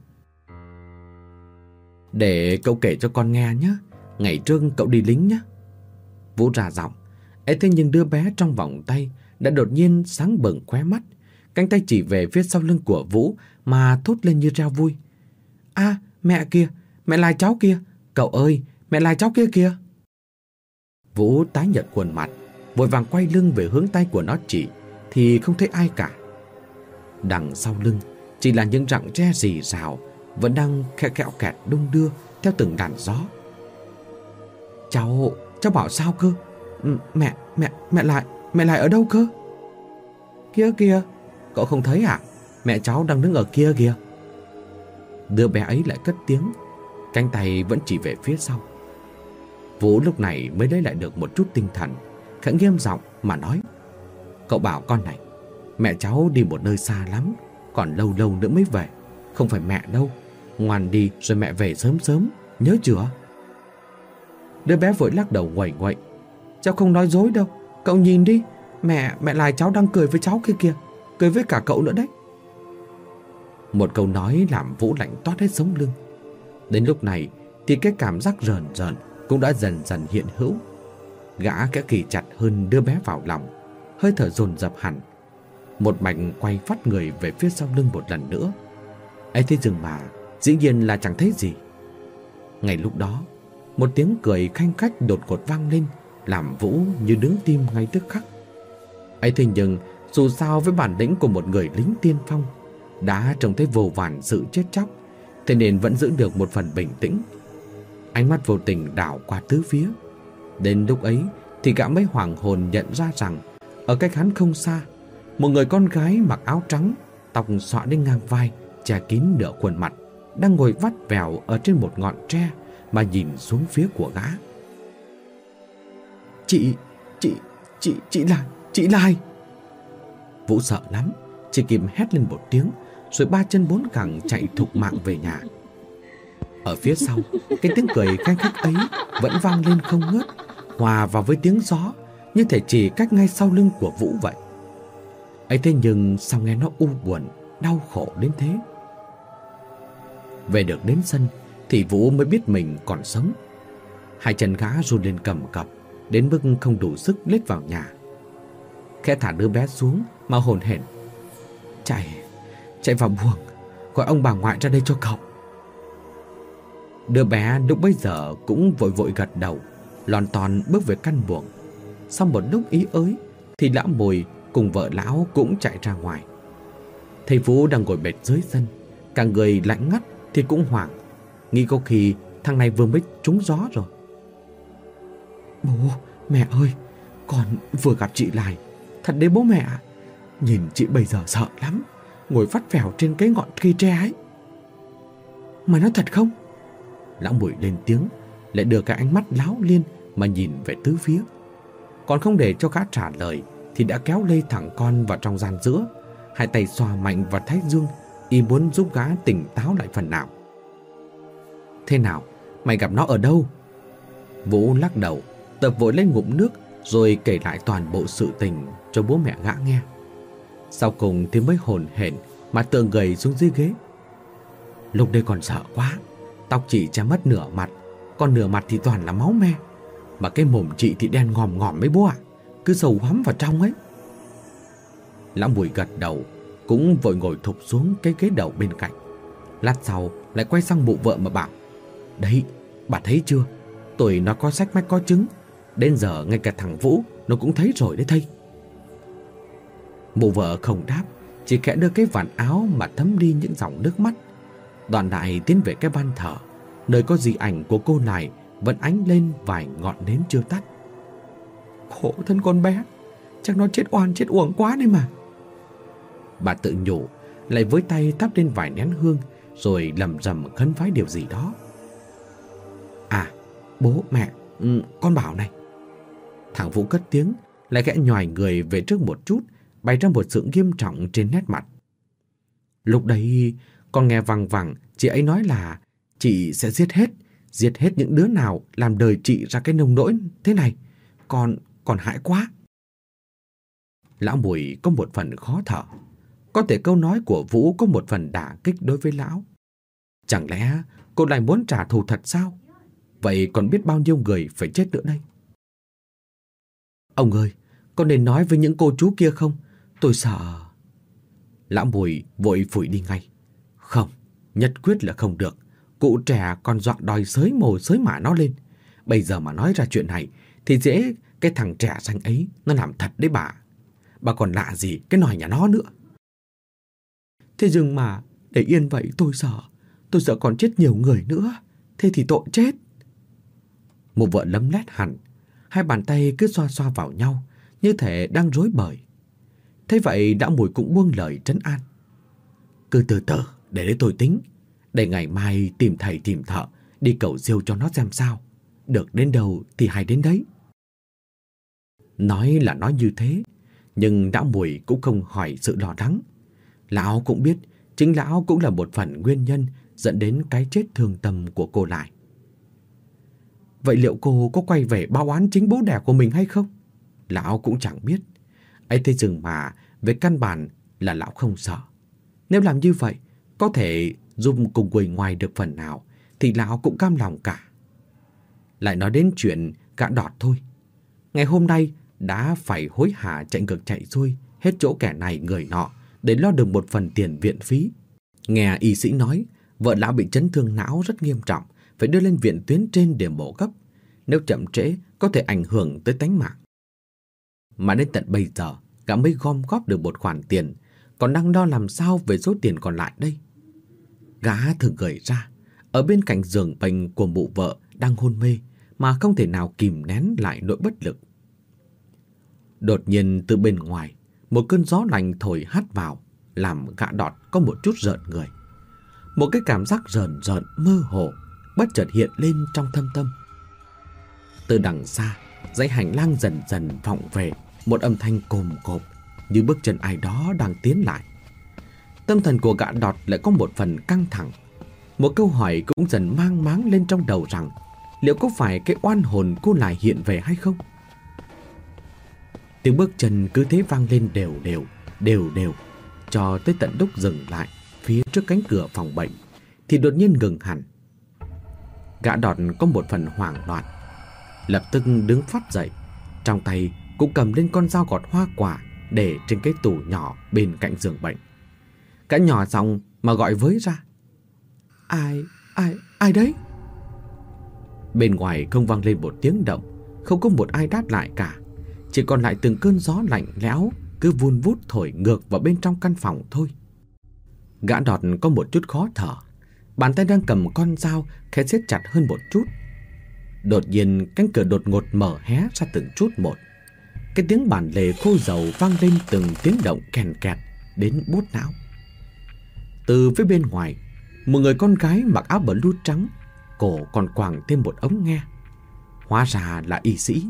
Để cậu kể cho con nghe nhé, ngày trước cậu đi lính nhé. Vũ ra giọng. Ấy thế nhưng đứa bé trong vòng tay đã đột nhiên sáng bừng khóe mắt, cánh tay chỉ về phía sau lưng của Vũ mà thốt lên như reo vui. À, mẹ kia, mẹ lai cháu kia, cậu ơi, mẹ lai cháu kia kìa. Vũ tái nhợt khuôn mặt, vội vàng quay lưng về hướng tay của nó chỉ thì không thấy ai cả. Đằng sau lưng chỉ là những rặng tre rì rào vẫn đang khẽ khẽo kẹt đung đưa theo từng đàn gió. Cháu, cháu bảo sao cơ? Mẹ, mẹ, mẹ lại, mẹ lại ở đâu cơ? Kia kìa, cậu không thấy à? Mẹ cháu đang đứng ở kia kìa. Đứa bé ấy lại cất tiếng, cánh tay vẫn chỉ về phía sau. Vũ lúc này mới lấy lại được một chút tinh thần, khẽ nghiêm giọng mà nói. Cậu bảo con này, mẹ cháu đi một nơi xa lắm, còn lâu lâu nữa mới về. Không phải mẹ đâu, ngoan đi rồi mẹ về sớm sớm, nhớ chưa? Đứa bé vội lắc đầu nguậy nguậy. Cháu không nói dối đâu, cậu nhìn đi, mẹ, mẹ lai cháu đang cười với cháu kia kìa, cười với cả cậu nữa đấy. Một câu nói làm Vũ lạnh toát hết sống lưng. Đến lúc này thì cái cảm giác rờn rợn cũng đã dần dần hiện hữu. Gã kẽ kỳ chặt hơn đứa bé vào lòng, hơi thở dồn dập hẳn. Một mạch quay phát người về phía sau lưng một lần nữa. ấy thế dừng mà dĩ nhiên là chẳng thấy gì. Ngay lúc đó, một tiếng cười khanh khách đột ngột vang lên, làm Vũ như đứng tim ngay tức khắc. ấy thế nhưng dù sao với bản lĩnh của một người lính tiên phong đã trông thấy vô vàn sự chết chóc, thế nên vẫn giữ được một phần bình tĩnh. Ánh mắt vô tình đảo qua tứ phía. Đến lúc ấy thì gã mới hoảng hồn nhận ra rằng ở cách hắn không xa, một người con gái mặc áo trắng, tóc xõa đến ngang vai, che kín nửa khuôn mặt, đang ngồi vắt vẻo ở trên một ngọn tre mà nhìn xuống phía của gã. Chị, chị, chị, chị là, chị là ai? Vũ sợ lắm, chỉ kịp hét lên một tiếng, rồi ba chân bốn cẳng chạy thục mạng về nhà. Ở phía sau, cái tiếng cười khanh khách ấy vẫn vang lên không ngớt, hòa vào với tiếng gió, như thể chỉ cách ngay sau lưng của Vũ vậy. ấy thế nhưng sao nghe nó u buồn, đau khổ đến thế? Về được đến sân thì Vũ mới biết mình còn sống. Hai chân gã run lên cầm cập, đến mức không đủ sức lết vào nhà. Khẽ thả đứa bé xuống mà hồn hển: Chạy, chạy vào buồng, gọi ông bà ngoại ra đây cho cậu. Đứa bé lúc bấy giờ cũng vội vội gật đầu, lòn ton bước về căn buồng. Sau một lúc ý ới thì lão Mùi cùng vợ lão cũng chạy ra ngoài. Thầy Vũ đang ngồi bệt dưới sân, cả người lạnh ngắt thì cũng hoảng, nghĩ có khi thằng này vừa mới trúng gió rồi. Bố, mẹ ơi, con vừa gặp chị Lai. Thật đấy bố mẹ, nhìn chị bây giờ sợ lắm, ngồi vắt vẻo trên cái ngọn cây tre ấy. Mày nói thật không? Lão Mùi lên tiếng, lại đưa cái ánh mắt láo liên mà nhìn về tứ phía. Còn không để cho gã trả lời thì đã kéo lê thẳng con vào trong gian giữa, hai tay xoa mạnh vào thái dương, y muốn giúp gã tỉnh táo lại phần nào. Thế nào, mày gặp nó ở đâu? Vũ lắc đầu, tập vội lên ngụm nước, rồi kể lại toàn bộ sự tình cho bố mẹ gã nghe. Sau cùng thì mới hồn hển mà tựa người xuống dưới ghế. Lúc đây còn sợ quá, tóc chị che mất nửa mặt, còn nửa mặt thì toàn là máu me, mà cái mồm chị thì đen ngòm ngòm mấy bố ạ, cứ sâu hoắm vào trong ấy. Lão Mùi gật đầu, cũng vội ngồi thụp xuống cái ghế đầu bên cạnh. Lát sau lại quay sang mụ vợ mà bảo: Đấy, bà thấy chưa, tôi nó có sách mách có chứng, đến giờ ngay cả thằng Vũ nó cũng thấy rồi đấy thầy. Mụ vợ không đáp, chỉ khẽ đưa cái vạt áo mà thấm đi những dòng nước mắt. Đoàn đại tiến về cái ban thờ, nơi có di ảnh của cô này vẫn ánh lên vài ngọn nến chưa tắt. Khổ thân con bé, chắc nó chết oan chết uổng quá đấy mà. Bà tự nhủ, lại với tay thắp lên vài nén hương, rồi lầm rầm khấn vái điều gì đó. À, bố, mẹ, ừ, con bảo này. Thằng Vũ cất tiếng, lại khẽ nhoài người về trước một chút, bày ra một sự nghiêm trọng trên nét mặt. Lúc đấy con nghe văng vẳng chị ấy nói là chị sẽ giết hết, giết hết những đứa nào làm đời chị ra cái nông nỗi thế này. Con, còn hại quá. Lão Mùi có một phần khó thở. Có thể câu nói của Vũ có một phần đả kích đối với lão. Chẳng lẽ cô lại muốn trả thù thật sao? Vậy còn biết bao nhiêu người phải chết nữa đây? Ông ơi, con nên nói với những cô chú kia không? Tôi sợ. Lão Mùi vội phủi đi ngay. Không, nhất quyết là không được. Cụ trẻ còn dọa đòi xới mồ xới mả nó lên. Bây giờ mà nói ra chuyện này thì dễ cái thằng trẻ xanh ấy nó làm thật đấy bà. Bà còn lạ gì cái nòi nhà nó nữa. Thế nhưng mà để yên vậy tôi sợ. Tôi sợ còn chết nhiều người nữa. Thế thì tội chết. Một vợ lấm lét hẳn, hai bàn tay cứ xoa xoa vào nhau, như thể đang rối bời. Thế vậy đã Mùi cũng buông lời trấn an. Cứ từ từ, để đấy tôi tính. Để ngày mai tìm thầy tìm thợ, đi cầu siêu cho nó xem sao. Được đến đâu thì hay đến đấy. Nói là nói như thế, nhưng đã Mùi cũng không hỏi sự lo lắng. Lão cũng biết chính lão cũng là một phần nguyên nhân dẫn đến cái chết thương tâm của cô Lại. Vậy liệu cô có quay về báo oán chính bố đẻ của mình hay không? Lão cũng chẳng biết. Ấy thế dừng mà về căn bản là lão không sợ. Nếu làm như vậy có thể giúp cùng quầy ngoài được phần nào thì lão cũng cam lòng cả. Lại nói đến chuyện gã đọt thôi. Ngày hôm nay đã phải hối hả chạy ngược chạy xuôi hết chỗ kẻ này người nọ để lo được một phần tiền viện phí. Nghe y sĩ nói, vợ lão bị chấn thương não rất nghiêm trọng, phải đưa lên viện tuyến trên để mổ gấp. Nếu chậm trễ có thể ảnh hưởng tới tánh mạng. Mà đến tận bây giờ, gã mới gom góp được một khoản tiền, còn đang lo làm sao về số tiền còn lại đây. Gã thử gửi ra, ở bên cạnh giường bệnh của mụ vợ đang hôn mê mà không thể nào kìm nén lại nỗi bất lực. Đột nhiên từ bên ngoài, một cơn gió lạnh thổi hắt vào, làm gã Đọt có một chút rợn người. Một cái cảm giác rờn rợn mơ hồ bất chợt hiện lên trong thâm tâm. Từ đằng xa, dãy hành lang dần dần vọng về một âm thanh cồm cộp như bước chân ai đó đang tiến lại. Tâm thần của gã Đọt lại có một phần căng thẳng. Một câu hỏi cũng dần mang máng lên trong đầu rằng liệu có phải cái oan hồn cô lại hiện về hay không? Tiếng bước chân cứ thế vang lên đều đều, đều đều, cho tới tận lúc dừng lại phía trước cánh cửa phòng bệnh thì đột nhiên ngừng hẳn. Gã Đọt có một phần hoảng loạn, lập tức đứng phát dậy, trong tay cũng cầm lên con dao gọt hoa quả để trên cái tủ nhỏ bên cạnh giường bệnh. Gã nhỏ giọng mà gọi với ra: Ai, ai, ai đấy? Bên ngoài không vang lên một tiếng động, không có một ai đáp lại cả. Chỉ còn lại từng cơn gió lạnh lẽo cứ vun vút thổi ngược vào bên trong căn phòng thôi. Gã Đọt có một chút khó thở, bàn tay đang cầm con dao khẽ siết chặt hơn một chút. Đột nhiên cánh cửa đột ngột mở hé ra từng chút một. Cái tiếng bản lề khô dầu vang lên từng tiếng động kèn kẹt đến buốt não. Từ phía bên ngoài, một người con gái mặc áo blue trắng, cổ còn quàng thêm một ống nghe. Hóa ra là y sĩ.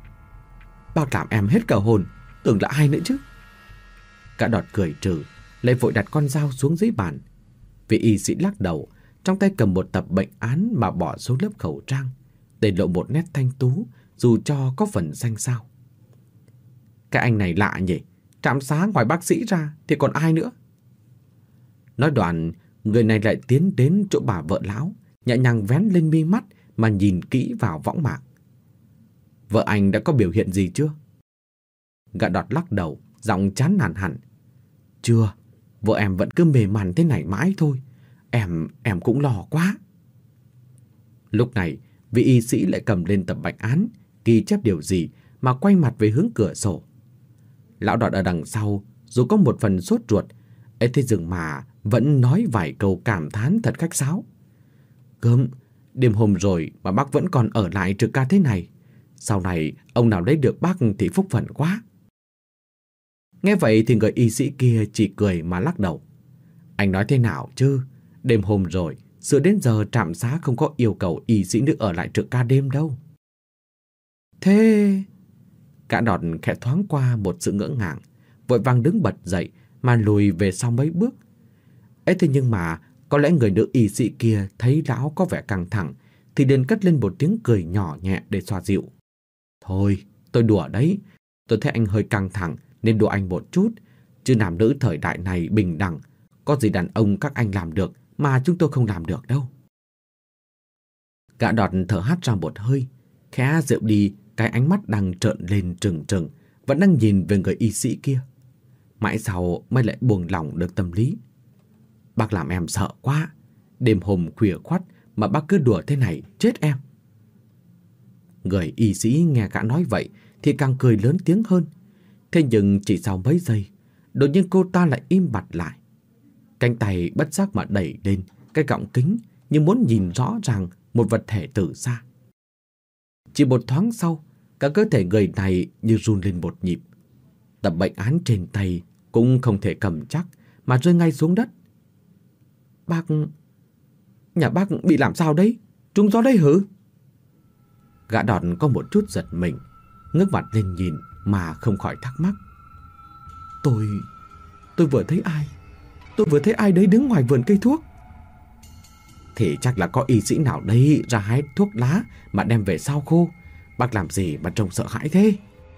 Bác làm em hết cả hồn, tưởng là ai nữa chứ. Gã Đọt cười trừ, lại vội đặt con dao xuống dưới bàn. Vị y sĩ lắc đầu, trong tay cầm một tập bệnh án mà bỏ xuống lớp khẩu trang, để lộ một nét thanh tú, dù cho có phần xanh xao. Cái anh này lạ nhỉ, trạm xá ngoài bác sĩ ra thì còn ai nữa? Nói đoạn, người này lại tiến đến chỗ bà vợ lão, nhẹ nhàng vén lên mi mắt mà nhìn kỹ vào võng mạc. Vợ anh đã có biểu hiện gì chưa? Gã Đọt lắc đầu, giọng chán nản hẳn. Chưa, vợ em vẫn cứ mềm màn thế này mãi thôi. Em, em cũng lo quá. Lúc này, vị y sĩ lại cầm lên tập bệnh án, ghi chép điều gì mà quay mặt về hướng cửa sổ. Lão Đọt ở đằng sau, dù có một phần sốt ruột, ấy thế dừng mà vẫn nói vài câu cảm thán thật khách sáo. Gớm, đêm hôm rồi mà bác vẫn còn ở lại trực ca thế này. Sau này ông nào lấy được bác thì phúc phận quá. Nghe vậy thì người y sĩ kia chỉ cười mà lắc đầu. Anh nói thế nào chứ? Đêm hôm rồi, sự đến giờ trạm xá không có yêu cầu y sĩ nữ ở lại trực ca đêm đâu. Thế... Gã Đọt khẽ thoáng qua một sự ngỡ ngàng, vội vàng đứng bật dậy mà lùi về sau mấy bước. Ấy thế nhưng mà có lẽ người nữ y sĩ kia thấy lão có vẻ căng thẳng thì liền cất lên một tiếng cười nhỏ nhẹ để xoa dịu. Thôi, tôi đùa đấy. Tôi thấy anh hơi căng thẳng nên đùa anh một chút. Chứ nam nữ thời đại này bình đẳng, có gì đàn ông các anh làm được mà chúng tôi không làm được đâu. Gã Đọt thở hắt ra một hơi, khẽ dịu đi cái ánh mắt đang trợn lên trừng trừng, vẫn đang nhìn về người y sĩ kia. Mãi sau mới lại buông lỏng được tâm lý. Bác làm em sợ quá. Đêm hôm khuya khoắt mà bác cứ đùa thế này, chết em. Người y sĩ nghe gã nói vậy thì càng cười lớn tiếng hơn. Thế nhưng chỉ sau mấy giây, đột nhiên cô ta lại im bặt lại. Cánh tay bất giác mà đẩy lên cái gọng kính như muốn nhìn rõ ràng một vật thể từ xa. Chỉ một thoáng sau, cả cơ thể người này như run lên một nhịp. Tập bệnh án trên tay cũng không thể cầm chắc mà rơi ngay xuống đất. Bác... Nhà bác bị làm sao đấy? Trúng gió đấy hử? Gã Đọt có một chút giật mình, ngước mặt lên nhìn mà không khỏi thắc mắc. Tôi... Tôi vừa thấy ai? Tôi vừa thấy ai đấy đứng ngoài vườn cây thuốc. Thì chắc là có y sĩ nào đấy ra hái thuốc lá mà đem về sao khô. Bác làm gì mà trông sợ hãi thế?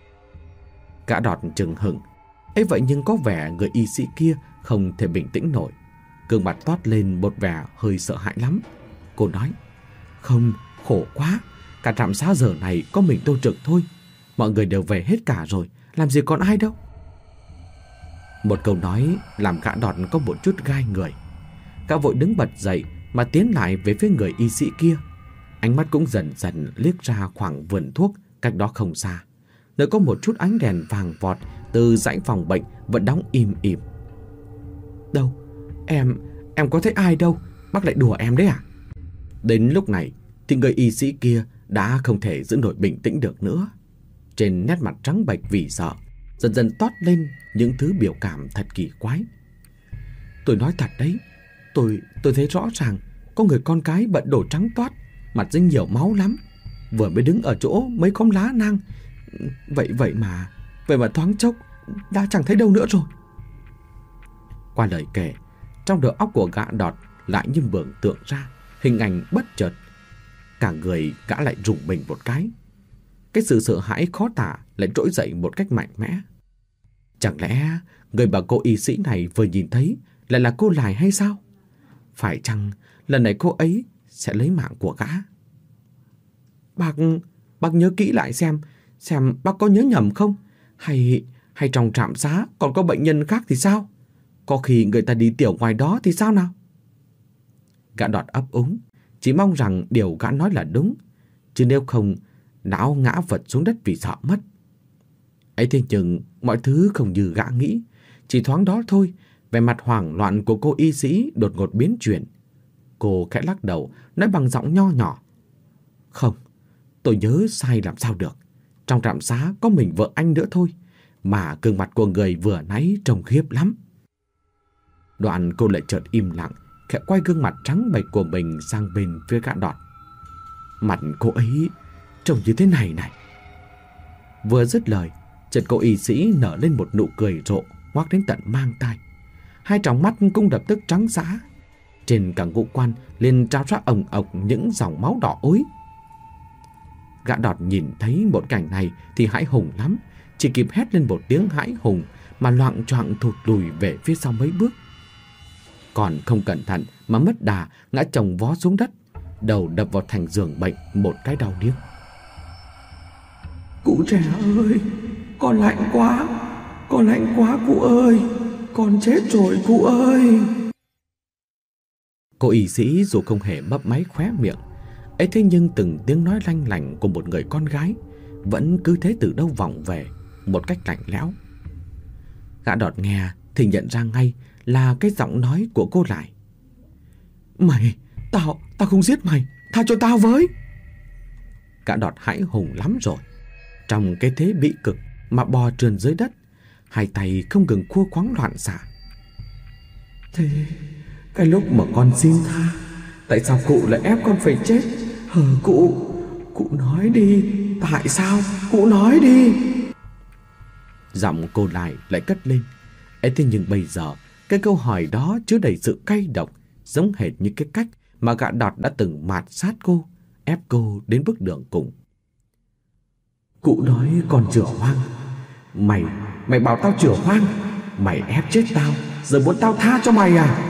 Gã Đọt chừng hững. Ấy vậy nhưng có vẻ người y sĩ kia không thể bình tĩnh nổi. Gương mặt toát lên một vẻ hơi sợ hãi lắm. Cô nói: Không, khổ quá. Cả trạm xá giờ này có mình tôi trực thôi. mọi người đều về hết cả rồi, làm gì còn ai đâu. Một câu nói làm gã Đọt có một chút gai người. Gã vội đứng bật dậy mà tiến lại về phía người y sĩ kia. Ánh mắt cũng dần dần liếc ra khoảng vườn thuốc cách đó không xa, nơi có một chút ánh đèn vàng vọt từ dãy phòng bệnh vẫn đóng im ỉm. Đâu? Em, em có thấy ai đâu? Bác lại đùa em đấy à? Đến lúc này thì người y sĩ kia đã không thể giữ nổi bình tĩnh được nữa. Trên nét mặt trắng bệch vì sợ dần dần toát lên những thứ biểu cảm thật kỳ quái. Tôi nói thật đấy, Tôi tôi thấy rõ ràng có người con gái bận đồ trắng toát, mặt dính nhiều máu lắm, vừa mới đứng ở chỗ mấy khóm lá nang. Vậy vậy mà Vậy mà thoáng chốc đã chẳng thấy đâu nữa rồi. Qua lời kể, trong đầu óc của gã Đọt lại như mường tượng ra hình ảnh bất chợt. Cả người gã lại rùng mình một cái. Cái sự sợ hãi khó tả lại trỗi dậy một cách mạnh mẽ. Chẳng lẽ người bà cô y sĩ này vừa nhìn thấy lại là cô Lài hay sao? Phải chăng lần này cô ấy sẽ lấy mạng của gã? Bác, bác nhớ kỹ lại xem, xem bác có nhớ nhầm không? Hay, hay trong trạm xá còn có bệnh nhân khác thì sao? Có khi người ta đi tiểu ngoài đó thì sao nào? Gã Đọt ấp úng, chỉ mong rằng điều gã nói là đúng, chứ nếu không, não ngã vật xuống đất vì sợ mất. Ấy thế nhưng mọi thứ không như gã nghĩ. Chỉ thoáng đó thôi, vẻ mặt hoảng loạn của cô y sĩ đột ngột biến chuyển. Cô khẽ lắc đầu, nói bằng giọng nho nhỏ: Không, tôi nhớ sai làm sao được. Trong trạm xá có mình vợ anh nữa thôi, mà gương mặt của người vừa nãy trông khiếp lắm. Đoạn cô lại chợt im lặng, khẽ quay gương mặt trắng bệch của mình sang bên phía gã Đọt. Mặt cô ấy trông như thế này này. Vừa dứt lời, chợt cô y sĩ nở lên một nụ cười rộ ngoác đến tận mang tai. Hai tròng mắt cũng lập tức trắng dã. Trên cả ngũ quan liền trào ra ồng ộc những dòng máu đỏ ối. Gã Đọt nhìn thấy một cảnh này thì hãi hùng lắm, chỉ kịp hét lên một tiếng hãi hùng mà loạng choạng thụt lùi về phía sau mấy bước. Còn không cẩn thận mà mất đà ngã chồng vó xuống đất, đầu đập vào thành giường bệnh một cái đau điếc. Cụ trẻ ơi, con lạnh quá, con lạnh quá cụ ơi, con chết rồi cụ ơi. Cô y sĩ dù không hề mấp máy khóe miệng, ấy thế nhưng từng tiếng nói lanh lảnh của một người con gái vẫn cứ thế từ đâu vọng về một cách lạnh lẽo. Gã Đọt nghe thì nhận ra ngay là cái giọng nói của cô Lài. Mày, tao, tao không giết mày, tha cho tao với. Gã Đọt hãi hùng lắm rồi. Trong cái thế bị cực mà bò trườn dưới đất, hai tay không ngừng khua khoáng loạn xạ. Thế cái lúc mà con xin tha, tại sao cụ lại ép con phải chết? Hờ cụ, cụ nói đi, tại sao? Cụ nói đi. Giọng cô Lài lại cất lên. Ấy thế nhưng bây giờ cái câu hỏi đó chứa đầy sự cay độc, giống hệt như cái cách mà gã Đọt đã từng mạt sát cô, ép cô đến bước đường cùng. Cụ nói con chửa hoang. Mày, mày bảo tao chửa hoang. Mày ép chết tao, giờ muốn tao tha cho mày à?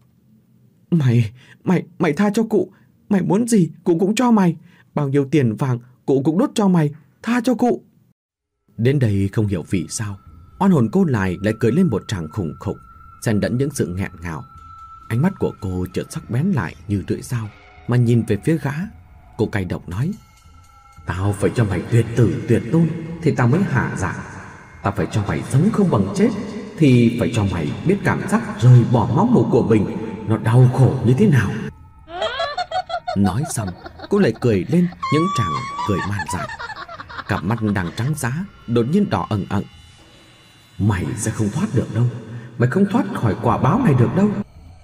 Mày, mày, mày tha cho cụ. Mày muốn gì cụ cũng cho mày. Bao nhiêu tiền vàng cụ cũng đốt cho mày. Tha cho cụ. Đến đây không hiểu vì sao oan hồn cô Lài lại cười lên một tràng khủng khục, xen lẫn những sự nghẹn ngào. Ánh mắt của cô chợt sắc bén lại như lưỡi dao mà nhìn về phía gã. Cô cay độc nói: Tao phải cho mày tuyệt tử tuyệt tôn thì tao mới hạ dạ. Tao phải cho mày sống không bằng chết, thì phải cho mày biết cảm giác rời bỏ máu mủ của mình nó đau khổ như thế nào. Nói xong cô lại cười lên những tràng cười man dại. Cặp mắt đang trắng giá đột nhiên đỏ ẩn ẩn. Mày sẽ không thoát được đâu. Mày không thoát khỏi quả báo này được đâu.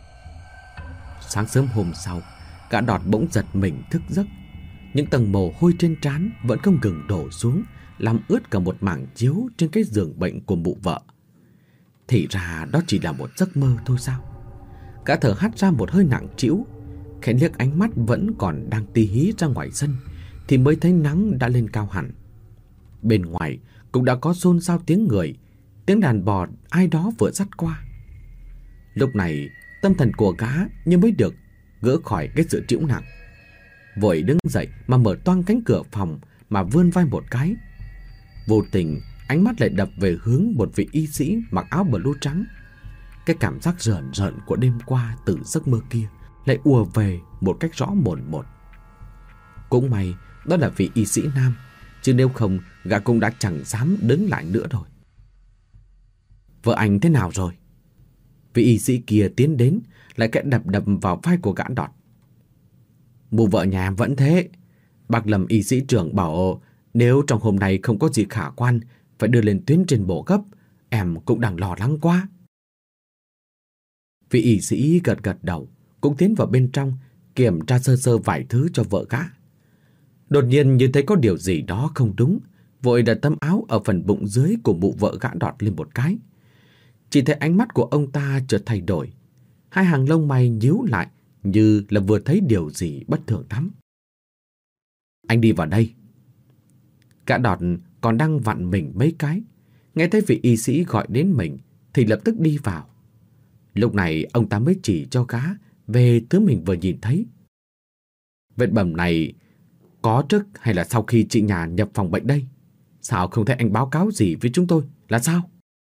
Sáng sớm hôm sau, gã Đọt bỗng giật mình thức giấc. Những tầng mồ hôi trên trán vẫn không ngừng đổ xuống, làm ướt cả một mảng chiếu trên cái giường bệnh của mụ vợ. Thì ra đó chỉ là một giấc mơ thôi sao? Gã thở hắt ra một hơi nặng trĩu, khẽ liếc ánh mắt vẫn còn đang tí hí ra ngoài sân thì mới thấy nắng đã lên cao hẳn. Bên ngoài cũng đã có xôn xao tiếng người, tiếng đàn bò ai đó vừa dắt qua. Lúc này tâm thần của gã như mới được gỡ khỏi cái sự trĩu nặng. Vội đứng dậy mà mở toang cánh cửa phòng mà vươn vai một cái. Vô tình ánh mắt lại đập về hướng một vị y sĩ mặc áo blue trắng. Cái cảm giác rợn rợn của đêm qua từ giấc mơ kia lại ùa về một cách rõ mồn một. Cũng may đó là vị y sĩ nam, chứ nếu không gã cũng đã chẳng dám đứng lại nữa rồi. Vợ anh thế nào rồi? Vị y sĩ kia tiến đến, lại kẽ đập đập vào vai của gã Đọt. Mụ vợ nhà em vẫn thế. Bác Lâm y sĩ trưởng bảo nếu trong hôm nay không có gì khả quan, phải đưa lên tuyến trên bộ gấp. Em cũng đang lo lắng quá. Vị y sĩ gật gật đầu, cũng tiến vào bên trong, kiểm tra sơ sơ vài thứ cho vợ gã. Đột nhiên như thấy có điều gì đó không đúng, vội đặt tấm áo ở phần bụng dưới của mụ vợ gã Đọt lên một cái. Chỉ thấy ánh mắt của ông ta chợt thay đổi, hai hàng lông mày nhíu lại như là vừa thấy điều gì bất thường lắm. Anh đi vào đây. Gã Đọt còn đang vặn mình mấy cái, nghe thấy vị y sĩ gọi đến mình thì lập tức đi vào. Lúc này ông ta mới chỉ cho gã về thứ mình vừa nhìn thấy. Vết bầm này có trước hay là sau khi chị nhà nhập phòng bệnh đây? Sao không thấy anh báo cáo gì với chúng tôi? Là sao?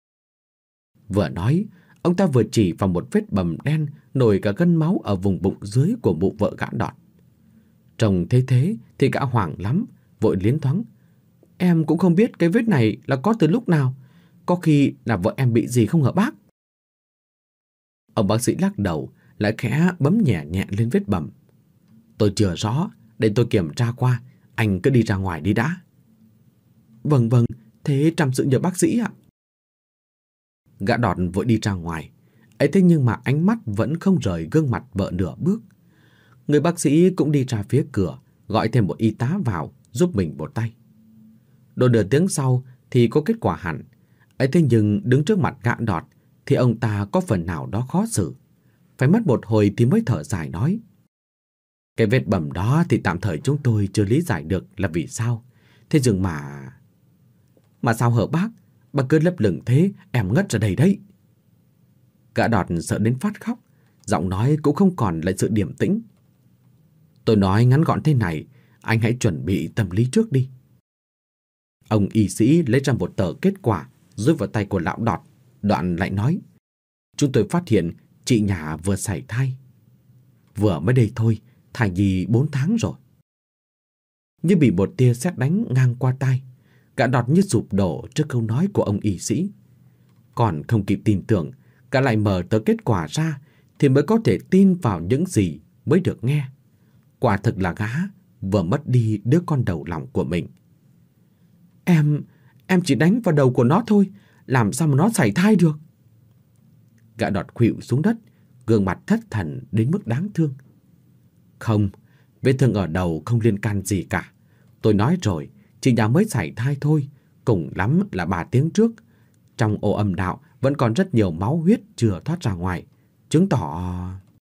Vừa nói, ông ta vừa chỉ vào một vết bầm đen nổi cả gân máu ở vùng bụng dưới của mụ vợ gã Đọt. Trông thấy thế thì gã hoảng lắm, vội liến thoáng. Em cũng không biết cái vết này là có từ lúc nào. Có khi là vợ em bị gì không hả bác? Ông bác sĩ lắc đầu, lại khẽ bấm nhẹ nhẹ lên vết bầm. Tôi chưa rõ, để tôi kiểm tra qua. Anh cứ đi ra ngoài đi đã. Vâng vâng, thế trăm sự nhờ bác sĩ ạ. Gã Đọt vội đi ra ngoài. Ấy thế nhưng mà ánh mắt vẫn không rời gương mặt vợ nửa bước. Người bác sĩ cũng đi ra phía cửa, gọi thêm một y tá vào giúp mình một tay. Độ nửa tiếng sau thì có kết quả hẳn. Ấy thế nhưng đứng trước mặt gã Đọt thì ông ta có phần nào đó khó xử. Phải mất một hồi thì mới thở dài nói. Cái vết bầm đó thì tạm thời chúng tôi chưa lý giải được là vì sao. Thế nhưng mà... Mà sao hở bác? Bác cứ lấp lửng thế, em ngất ra đây đấy. Gã Đọt sợ đến phát khóc, giọng nói cũng không còn lại sự điềm tĩnh. Tôi nói ngắn gọn thế này, anh hãy chuẩn bị tâm lý trước đi. Ông y sĩ lấy ra một tờ kết quả rút vào tay của lão Đọt, đoạn lại nói. Chúng tôi phát hiện chị nhà vừa sảy thai. Vừa mới đây thôi, thai nhi bốn tháng rồi. Như bị một tia sét đánh ngang qua tai, gã Đọt như sụp đổ trước câu nói của ông y sĩ. Còn không kịp tin tưởng, gã lại mở tờ kết quả ra thì mới có thể tin vào những gì mới được nghe. Quả thực là gã vừa mất đi đứa con đầu lòng của mình. Em, em chỉ đánh vào đầu của nó thôi, làm sao mà nó sảy thai được? Gã Đọt khuỵu xuống đất, gương mặt thất thần đến mức đáng thương. Không, vết thương ở đầu không liên can gì cả. Tôi nói rồi, chị nhà mới sảy thai thôi, cùng lắm là ba tiếng trước. Trong ổ âm đạo vẫn còn rất nhiều máu huyết chưa thoát ra ngoài, chứng tỏ...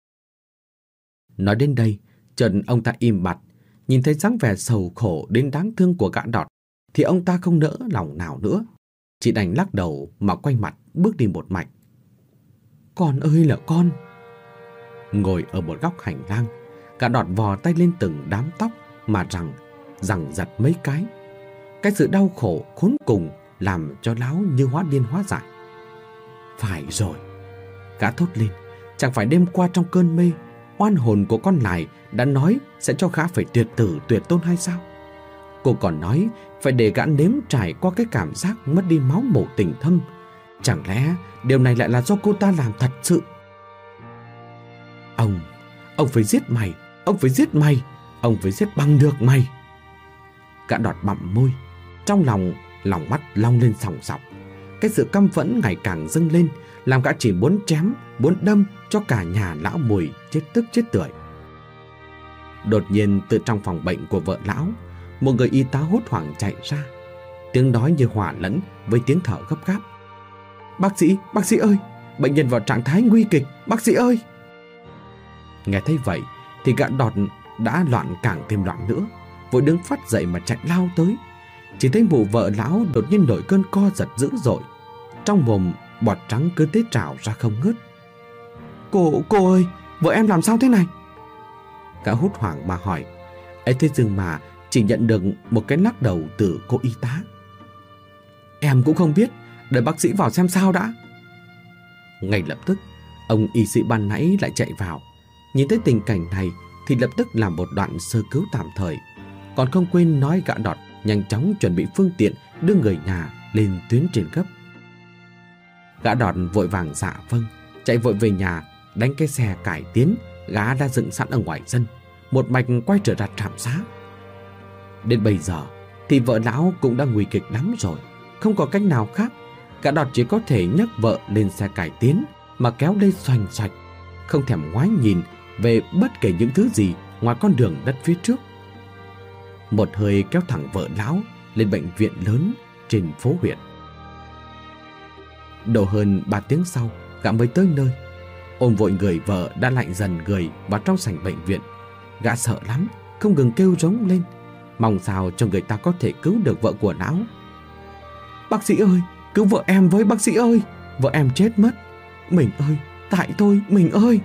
Nói đến đây, chợt ông ta im bặt, nhìn thấy dáng vẻ sầu khổ đến đáng thương của gã Đọt, thì ông ta không nỡ lòng nào nữa, chỉ đành lắc đầu mà quay mặt bước đi một mạch. Con ơi là con! Ngồi ở một góc hành lang, gã Đọt vò tay lên từng đám tóc mà rằng, rằng giật mấy cái. Cái sự đau khổ khốn cùng làm cho lão như hóa điên hóa dại. Phải rồi, gã thốt lên, chẳng phải đêm qua trong cơn mê, oan hồn của con Lài đã nói sẽ cho gã phải tuyệt tử tuyệt tôn hay sao? Cô còn nói phải để gã nếm trải qua cái cảm giác mất đi máu mủ tình thâm. Chẳng lẽ điều này lại là do cô ta làm thật sự? Ông, ông phải giết mày, ông phải giết mày, ông phải giết bằng được mày. Gã Đọt bặm môi, trong lòng, lòng mắt long lên sòng sọc. Cái sự căm phẫn ngày càng dâng lên, làm gã chỉ muốn chém, muốn đâm cho cả nhà lão Mùi chết tức chết tưởi. Đột nhiên từ trong phòng bệnh của vợ lão, một người y tá hốt hoảng chạy ra, tiếng nói như hòa lẫn với tiếng thở gấp gáp. Bác sĩ, bác sĩ ơi, bệnh nhân vào trạng thái nguy kịch, bác sĩ ơi! Nghe thấy vậy thì gã Đọt đã loạn càng thêm loạn nữa, vội đứng phát dậy mà chạy lao tới. Chỉ thấy mụ vợ lão đột nhiên nổi cơn co giật dữ dội, trong mồm bọt trắng cứ thế trào ra không ngớt. Cô, cô ơi, vợ em làm sao thế này? Gã hốt hoảng mà hỏi. Ấy thế nhưng mà chỉ nhận được một cái lắc đầu từ cô y tá. Em cũng không biết, đợi bác sĩ vào xem sao đã. Ngay lập tức, ông y sĩ ban nãy lại chạy vào. Nhìn thấy tình cảnh này thì lập tức làm một đoạn sơ cứu tạm thời, còn không quên nói gã Đọt nhanh chóng chuẩn bị phương tiện đưa người nhà lên tuyến trên gấp. Gã Đọt vội vàng dạ vâng, chạy vội về nhà, đánh cái xe cải tiến gã đã dựng sẵn ở ngoài sân, một mạch quay trở ra trạm xá. Đến bây giờ thì vợ lão cũng đã nguy kịch lắm rồi, không có cách nào khác. Gã Đọt chỉ có thể nhấc vợ lên xe cải tiến mà kéo lên xoành xoạch, không thèm ngoái nhìn về bất kể những thứ gì ngoài con đường đất phía trước. Một hơi kéo thẳng vợ lão lên bệnh viện lớn trên phố huyện. Độ hơn ba tiếng sau, gã mới tới nơi. Ôm vội người vợ đã lạnh dần người vào trong sảnh bệnh viện. Gã sợ lắm, không ngừng kêu rống lên, mong sao cho người ta có thể cứu được vợ của lão. Bác sĩ ơi, cứu vợ em với, bác sĩ ơi, vợ em chết mất. Mình ơi, tại tôi, mình ơi.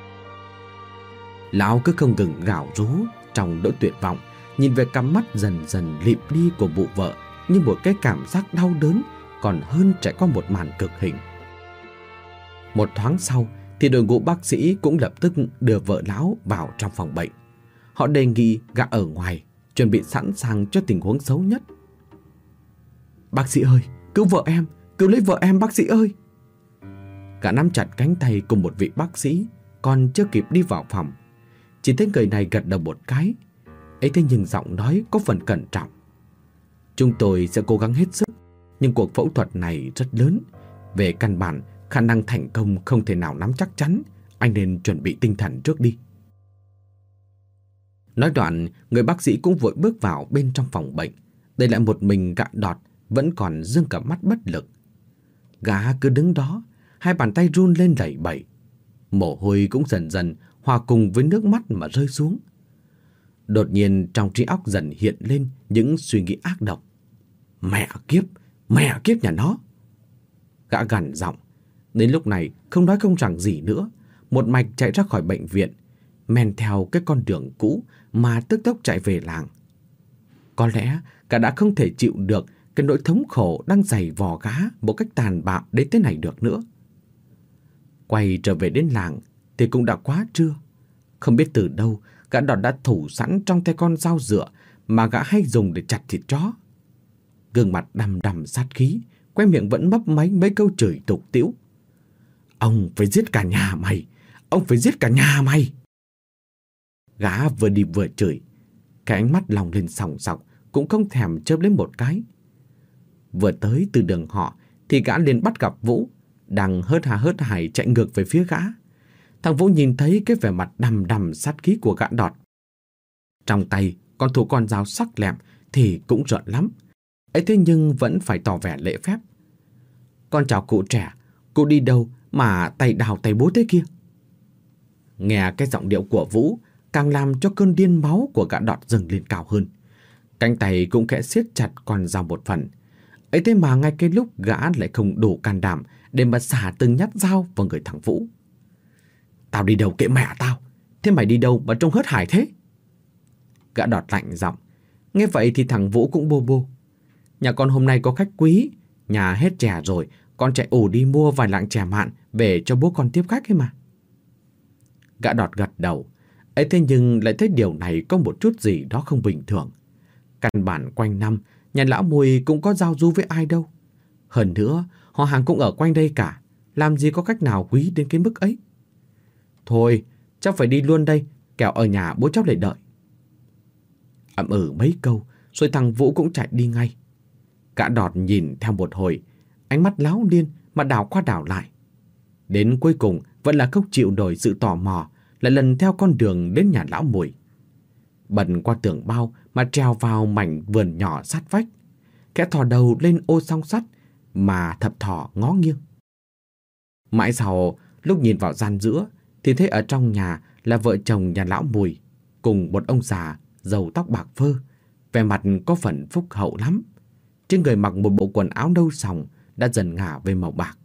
Lão cứ không ngừng gào rú trong nỗi tuyệt vọng, nhìn về cặp mắt dần dần lịm đi của mụ vợ như một cái cảm giác đau đớn còn hơn trải qua một màn cực hình. Một thoáng sau thì đội ngũ bác sĩ cũng lập tức đưa vợ lão vào trong phòng bệnh. Họ đề nghị gã ở ngoài, chuẩn bị sẵn sàng cho tình huống xấu nhất. Bác sĩ ơi, cứu vợ em, cứu lấy vợ em bác sĩ ơi. Gã nắm chặt cánh tay cùng một vị bác sĩ còn chưa kịp đi vào phòng. Chỉ thấy người này gật đầu một cái, ấy thế nhưng giọng nói có phần cẩn trọng. Chúng tôi sẽ cố gắng hết sức, nhưng cuộc phẫu thuật này rất lớn. Về căn bản, khả năng thành công không thể nào nắm chắc chắn. Anh nên chuẩn bị tinh thần trước đi. Nói đoạn, người bác sĩ cũng vội bước vào bên trong phòng bệnh. Để lại một mình gã Đọt vẫn còn dương cả mắt bất lực. Gã cứ đứng đó, hai bàn tay run lên lẩy bẩy. Mồ hôi cũng dần dần hòa cùng với nước mắt mà rơi xuống. Đột nhiên trong trí óc dần hiện lên những suy nghĩ ác độc. Mẹ kiếp, mẹ kiếp nhà nó. Gã gằn giọng. Đến lúc này không nói không rằng gì nữa, một mạch chạy ra khỏi bệnh viện, men theo cái con đường cũ mà tức tốc chạy về làng. Có lẽ gã đã không thể chịu được cái nỗi thống khổ đang giày vò gã một cách tàn bạo đến thế này được nữa. Quay trở về đến làng thì cũng đã quá trưa. Không biết từ đâu gã Đọt đã thủ sẵn trong tay con dao dựa mà gã hay dùng để chặt thịt chó. Gương mặt đăm đăm sát khí, quay miệng vẫn mấp máy mấy câu chửi tục tĩu. Ông phải giết cả nhà mày, ông phải giết cả nhà mày. Gã vừa đi vừa chửi, cái ánh mắt lòng lên sòng sọc cũng không thèm chớp lên một cái. Vừa tới từ đường họ thì gã liền bắt gặp Vũ đang hớt hà hớt hải chạy ngược về phía gã. Thằng Vũ nhìn thấy cái vẻ mặt đăm đăm sát khí của gã Đọt, trong tay còn thủ con dao sắc lẹm thì cũng rợn lắm. Ấy thế nhưng vẫn phải tỏ vẻ lễ phép. Con chào cụ trẻ, cụ đi đâu mà tay đào tay búa thế kia? Nghe cái giọng điệu của Vũ càng làm cho cơn điên máu của gã Đọt dâng lên cao hơn. Cánh tay cũng khẽ siết chặt con dao một phần. Ấy thế mà ngay cái lúc gã lại không đủ can đảm để mà xả từng nhát dao vào người thằng Vũ. Tao đi đâu kệ mẹ tao, thế mày đi đâu mà trông hớt hải thế? Gã Đọt lạnh giọng. Nghe vậy thì thằng Vũ cũng bô bô. Nhà con hôm nay có khách quý, nhà hết chè rồi, con chạy ù đi mua vài lạng chè mạn về cho bố con tiếp khách ấy mà. Gã Đọt gật đầu. Ấy thế nhưng lại thấy điều này có một chút gì đó không bình thường. Căn bản quanh năm nhà lão Mùi cũng có giao du với ai đâu. Hơn nữa họ hàng cũng ở quanh đây cả, làm gì có cách nào quý đến cái mức ấy. Thôi cháu phải đi luôn đây, kẻo ở nhà bố cháu lại đợi. Ậm ừ mấy câu rồi thằng Vũ cũng chạy đi ngay. Gã Đọt nhìn theo một hồi, ánh mắt láo liên mà đảo qua đảo lại. Đến cuối cùng vẫn là không chịu nổi sự tò mò, lại lần theo con đường đến nhà lão Mùi. Bần qua tường bao mà trèo vào mảnh vườn nhỏ sát vách, kẽ thò đầu lên ô song sắt mà thập thò ngó nghiêng. Mãi sau lúc nhìn vào gian giữa thì thấy ở trong nhà là vợ chồng nhà lão Mùi cùng một ông già râu tóc bạc phơ, vẻ mặt có phần phúc hậu lắm. Trên người mặc một bộ quần áo nâu sòng đã dần ngả về màu bạc.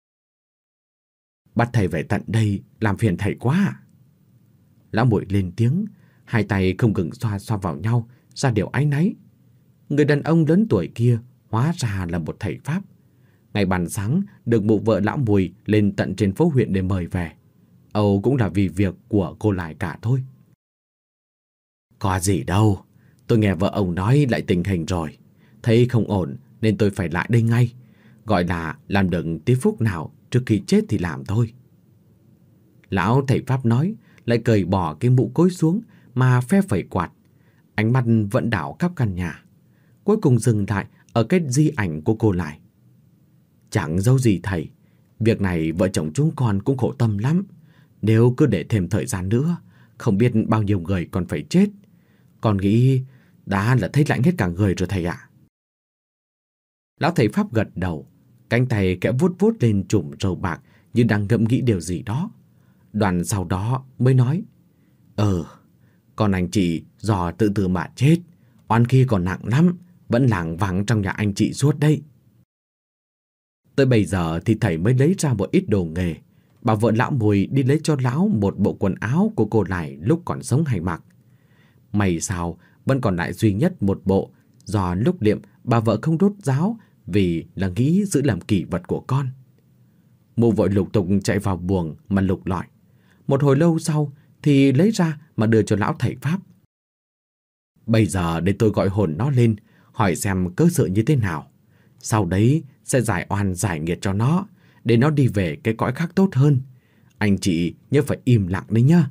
Bắt thầy về tận đây làm phiền thầy quá à? Lão Mùi lên tiếng, hai tay không ngừng xoa xoa vào nhau ra điều áy náy. Người đàn ông lớn tuổi kia hóa ra là một thầy Pháp. Ngày ban sáng được mụ vợ lão Mùi lên tận trên phố huyện để mời về. Âu cũng là vì việc của cô Lại cả thôi. Có gì đâu, tôi nghe vợ ông nói lại tình hình rồi. Thấy không ổn nên tôi phải lại đây ngay. Gọi là làm đừng tí phút nào, trước khi chết thì làm thôi. Lão thầy Pháp nói, lại cởi bỏ cái mũ cối xuống mà phe phẩy quạt. Ánh mắt vẫn đảo khắp căn nhà. Cuối cùng dừng lại ở cái di ảnh của cô Lại. Chẳng giấu gì thầy, việc này vợ chồng chúng con cũng khổ tâm lắm. Nếu cứ để thêm thời gian nữa, không biết bao nhiêu người còn phải chết. Con nghĩ đã là thấy lạnh hết cả người rồi thầy ạ. Lão thầy Pháp gật đầu, cánh tay kẽ vuốt vuốt lên chùm râu bạc như đang ngẫm nghĩ điều gì đó. Đoạn sau đó mới nói, Ờ, con anh chị do tự tử mà chết, oan khi còn nặng lắm, vẫn lảng vảng trong nhà anh chị suốt đấy. Tới bây giờ thì thầy mới lấy ra một ít đồ nghề, bảo vợ lão Mùi đi lấy cho lão một bộ quần áo của cô Lại lúc còn sống hay mặc. May sao vẫn còn lại duy nhất một bộ, do lúc liệm bà vợ không đốt giáo vì là nghĩ giữ làm kỷ vật của con. Mụ vội lục tục chạy vào buồng mà lục lọi. Một hồi lâu sau thì lấy ra mà đưa cho lão thầy Pháp. Bây giờ để tôi gọi hồn nó lên, hỏi xem cớ sự như thế nào. Sau đấy sẽ giải oan giải nghiệt cho nó, để nó đi về cái cõi khác tốt hơn. Anh chị nhớ phải im lặng đấy nhá.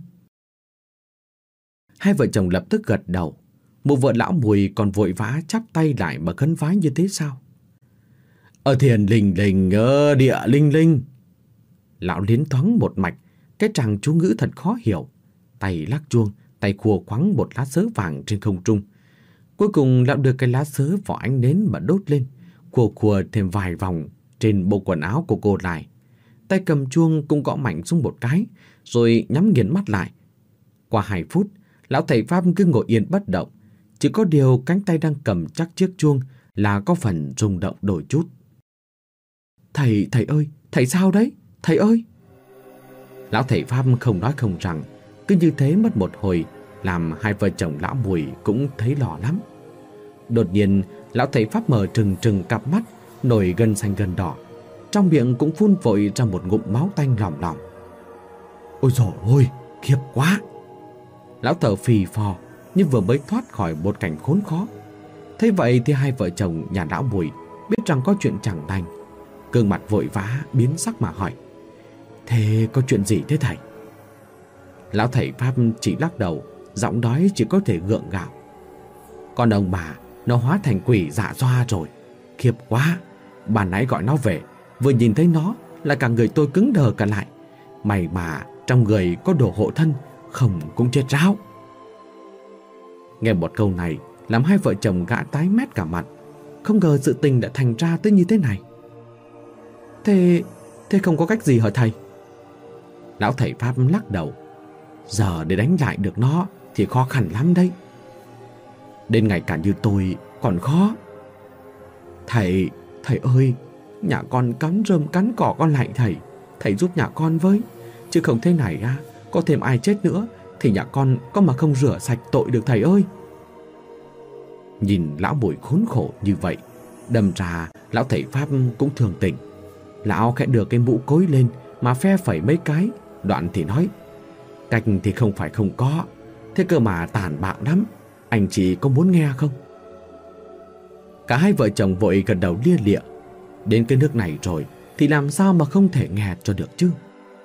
Hai vợ chồng lập tức gật đầu. Mụ vợ lão Mùi còn vội vã chắp tay lại mà khấn vái như thế sao? Ở thiền linh linh, ở địa linh linh. Lão liến thoáng một mạch, cái tràng chú ngữ thật khó hiểu. Tay lắc chuông, tay khua khoắng một lá sớ vàng trên không trung. Cuối cùng lão đưa cái lá sớ vào ánh nến mà đốt lên, khua khua thêm vài vòng trên bộ quần áo của cô Lại. Tay cầm chuông cũng gõ mạnh xuống một cái, rồi nhắm nghiền mắt lại. Qua hai phút, lão thầy Pháp cứ ngồi yên bất động. Chỉ có điều cánh tay đang cầm chắc chiếc chuông là có phần rung động đôi chút. Thầy, thầy ơi, thầy sao đấy? Thầy ơi! Lão thầy Pháp không nói không rằng, cứ như thế mất một hồi, làm hai vợ chồng lão Mùi cũng thấy lo lắm. Đột nhiên, lão thầy Pháp mở trừng trừng cặp mắt, nổi gân xanh gân đỏ. Trong miệng cũng phun vội ra một ngụm máu tanh lỏng lỏng. Ôi dồi ôi, khiếp quá! Lão thở phì phò, như vừa mới thoát khỏi một cảnh khốn khó. Thế vậy thì hai vợ chồng nhà lão Mùi biết rằng có chuyện chẳng lành. Gương mặt vội vã biến sắc mà hỏi, thế có chuyện gì thế thầy? Lão thầy Pháp chỉ lắc đầu, giọng nói chỉ có thể gượng gạo. Con ông bà nó hóa thành quỷ dạ xoa rồi. Khiếp quá! Bà nãy gọi nó về, vừa nhìn thấy nó là cả người tôi cứng đờ cả lại. May mà trong người có đồ hộ thân, không cũng chết ráo. Nghe một câu này làm hai vợ chồng gã tái mét cả mặt. Không ngờ sự tình đã thành ra tới như thế này. Thế, thế không có cách gì hả thầy? Lão thầy Pháp lắc đầu. Giờ để đánh lại được nó thì khó khăn lắm đấy. Đến ngày cả như tôi còn khó. Thầy, thầy ơi, nhà con cắn rơm cắn cỏ con lại thầy. Thầy giúp nhà con với. Chứ không thế này à, có thêm ai chết nữa thì nhà con có mà không rửa sạch tội được thầy ơi. Nhìn lão Mùi khốn khổ như vậy, đâm ra lão thầy Pháp cũng thường tỉnh. Lão khẽ đưa cái mũ cối lên mà phe phẩy mấy cái, đoạn thì nói, cách thì không phải không có, thế cơ mà tàn bạo lắm, anh chị có muốn nghe không? Cả hai vợ chồng vội gật đầu lia lịa. Đến cái nước này rồi thì làm sao mà không thể nghe cho được chứ?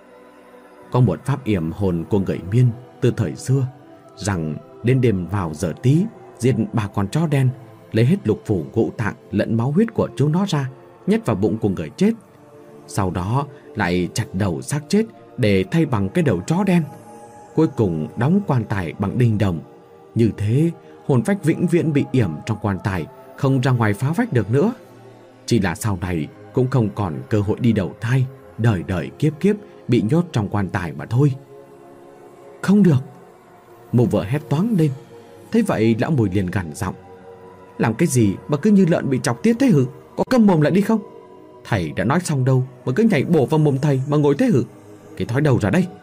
Có một pháp yểm hồn của người Miên từ thời xưa, rằng đến đêm vào giờ tí giết ba con chó đen, lấy hết lục phủ ngũ tạng lẫn máu huyết của chúng nó ra, nhét vào bụng của người chết. Sau đó lại chặt đầu xác chết để thay bằng cái đầu chó đen. Cuối cùng đóng quan tài bằng đinh đồng. Như thế hồn phách vĩnh viễn bị yểm trong quan tài, không ra ngoài phá vách được nữa. Chỉ là sau này cũng không còn cơ hội đi đầu thai, đời đời kiếp kiếp bị nhốt trong quan tài mà thôi. Không được! Mụ vợ hét toáng lên. Thế vậy lão Mùi liền gằn giọng, làm cái gì mà cứ như lợn bị chọc tiết thế hử? Có câm mồm lại đi không? Thầy đã nói xong đâu mà cứ nhảy bổ vào mồm thầy mà ngồi thế hử? Cái thói đầu ra đây!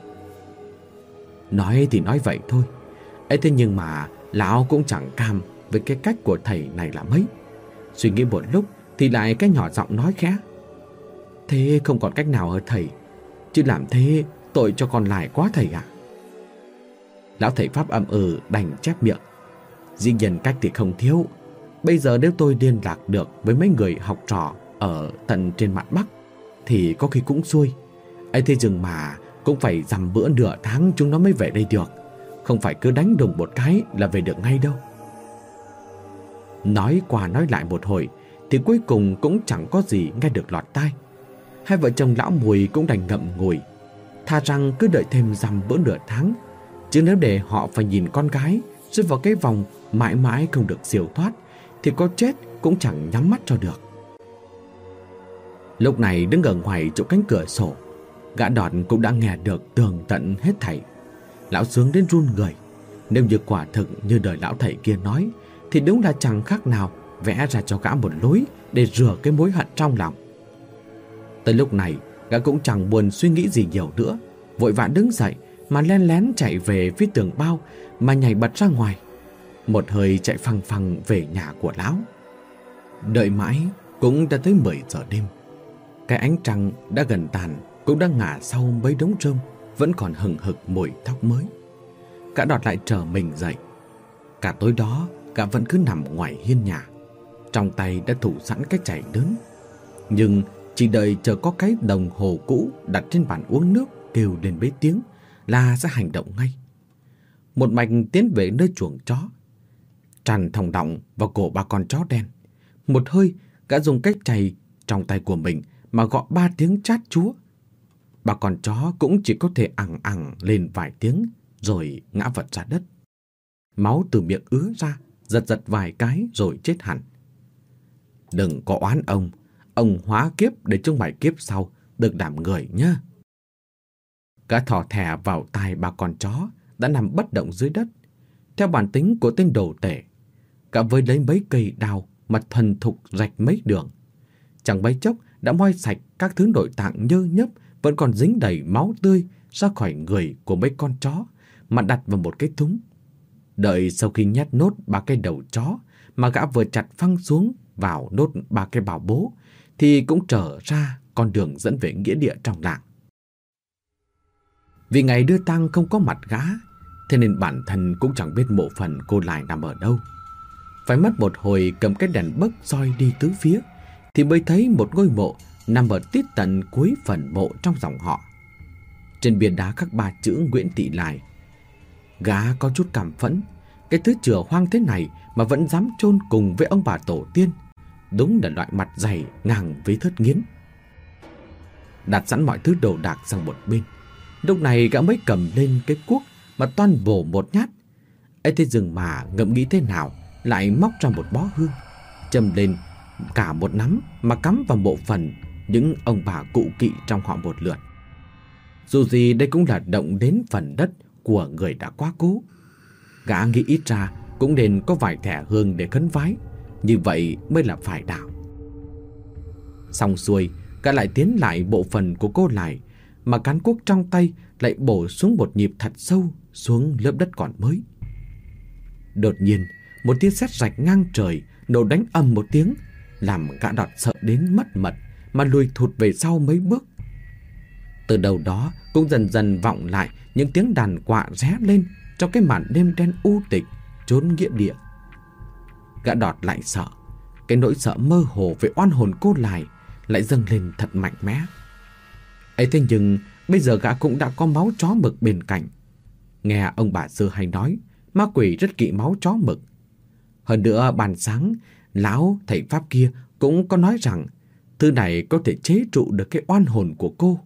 Nói thì nói vậy thôi, ấy thế nhưng mà lão cũng chẳng cam với cái cách của thầy này là mấy. Suy nghĩ một lúc thì lại cái nhỏ giọng nói khẽ: "Thế không còn cách nào hả thầy? Chứ làm thế tội cho còn lại quá thầy ạ." Lão thầy Pháp ậm ừ đành chép miệng: "Dĩ nhiên cách thì không thiếu. Bây giờ nếu tôi liên lạc được với mấy người học trò ở tận trên mặt Bắc thì có khi cũng xuôi. ấy thế dừng mà cũng phải dằm bữa nửa tháng chúng nó mới về đây được. Không phải cứ đánh đùng một cái là về được ngay đâu." Nói qua nói lại một hồi thì cuối cùng cũng chẳng có gì nghe được lọt tai. Hai vợ chồng lão Mùi cũng đành ngậm ngùi, thà rằng cứ đợi thêm dằm bữa nửa tháng, chứ nếu để họ phải nhìn con gái rơi vào cái vòng mãi mãi không được siêu thoát thì có chết cũng chẳng nhắm mắt cho được. Lúc này đứng ở ngoài chỗ cánh cửa sổ, gã Đọt cũng đã nghe được tường tận hết thảy. Lão sướng đến run người. Nếu như quả thực như đời lão thầy kia nói thì đúng là chẳng khác nào vẽ ra cho gã một lối để rửa cái mối hận trong lòng. Tới lúc này gã cũng chẳng buồn suy nghĩ gì nhiều nữa, vội vã đứng dậy mà len lén chạy về phía tường bao mà nhảy bật ra ngoài, một hơi chạy phăng phăng về nhà của lão. Đợi mãi cũng đã tới mười giờ đêm. Cái ánh trăng đã gần tàn cũng đã ngả sau mấy đống rơm vẫn còn hừng hực mùi thóc mới. Gã Đọt lại trở mình dậy. Cả tối đó gã vẫn cứ nằm ngoài hiên nhà, trong tay đã thủ sẵn cái chày lớn, nhưng chỉ đợi chờ có cái đồng hồ cũ đặt trên bàn uống nước kêu lên mấy tiếng là sẽ hành động ngay. Một mạch tiến về nơi chuồng chó, tràn thòng đọng vào cổ ba con chó đen. Một hơi gã dùng cái chày trong tay của mình mà gọi ba tiếng chát chúa. Ba con chó cũng chỉ có thể ẳng ẳng lên vài tiếng rồi ngã vật ra đất. Máu từ miệng ứa ra, giật giật vài cái rồi chết hẳn. "Đừng có oán ông, ông hóa kiếp để chúng mày kiếp sau được đảm người nhá." Gã thò thẻ vào tai ba con chó đã nằm bất động dưới đất. Theo bản tính của tên đồ tể, gã với lấy mấy cây đào mà thuần thục rạch mấy đường. Chẳng mấy chốc đã moi sạch các thứ nội tạng nhơ nhớp vẫn còn dính đầy máu tươi ra khỏi người của mấy con chó mà đặt vào một cái thúng. Đợi sau khi nhét nốt ba cái đầu chó mà gã vừa chặt phăng xuống vào nốt ba cái bảo bố thì cũng trở ra con đường dẫn về nghĩa địa trong làng. Vì ngày đưa tang không có mặt gã, thế nên bản thân cũng chẳng biết mộ phần cô Lại nằm ở đâu. Phải mất một hồi cầm cái đèn bấc soi đi tứ phía thì mới thấy một ngôi mộ nằm ở tít tận cuối phần mộ trong dòng họ. Trên bia đá khắc ba chữ Nguyễn Thị Lại. Gã có chút cảm phẫn, cái thứ chửa hoang thế này mà vẫn dám chôn cùng với ông bà tổ tiên, đúng là loại mặt dày ngang với thớt nghiến. Đặt sẵn mọi thứ đồ đạc sang một bên, lúc này gã mới cầm lên cái cuốc mà toan vồ một nhát. Ấy thế dừng mà ngẫm nghĩ thế nào lại móc ra một bó hương, châm lên cả một nắm mà cắm vào mộ phần những ông bà cụ kỵ trong họ một lượt. Dù gì đây cũng là động đến phần đất của người đã quá cố. Gã nghĩ ít ra cũng nên có vài thẻ hương để khấn vái, như vậy mới là phải đạo. Xong xuôi, gã lại tiến lại bộ phần của cô Lại, mà cán cuốc trong tay lại bổ xuống một nhịp thật sâu xuống lớp đất còn mới. Đột nhiên, một tiếng sét rạch ngang trời nổ đánh ầm một tiếng, làm gã Đọt sợ đến mất mật mà lùi thụt về sau mấy bước. Từ đầu đó cũng dần dần vọng lại những tiếng đàn quạ ré lên trong cái màn đêm đen u tịch chốn nghĩa địa. Gã Đọt lại sợ, cái nỗi sợ mơ hồ về oan hồn cô Lại lại dâng lên thật mạnh mẽ. Ấy thế nhưng bây giờ gã cũng đã có máu chó mực bên cạnh. Nghe ông bà xưa hay nói, ma quỷ rất kỵ máu chó mực. Hơn nữa ban sáng, lão thầy Pháp kia cũng có nói rằng thứ này có thể chế trụ được cái oan hồn của cô.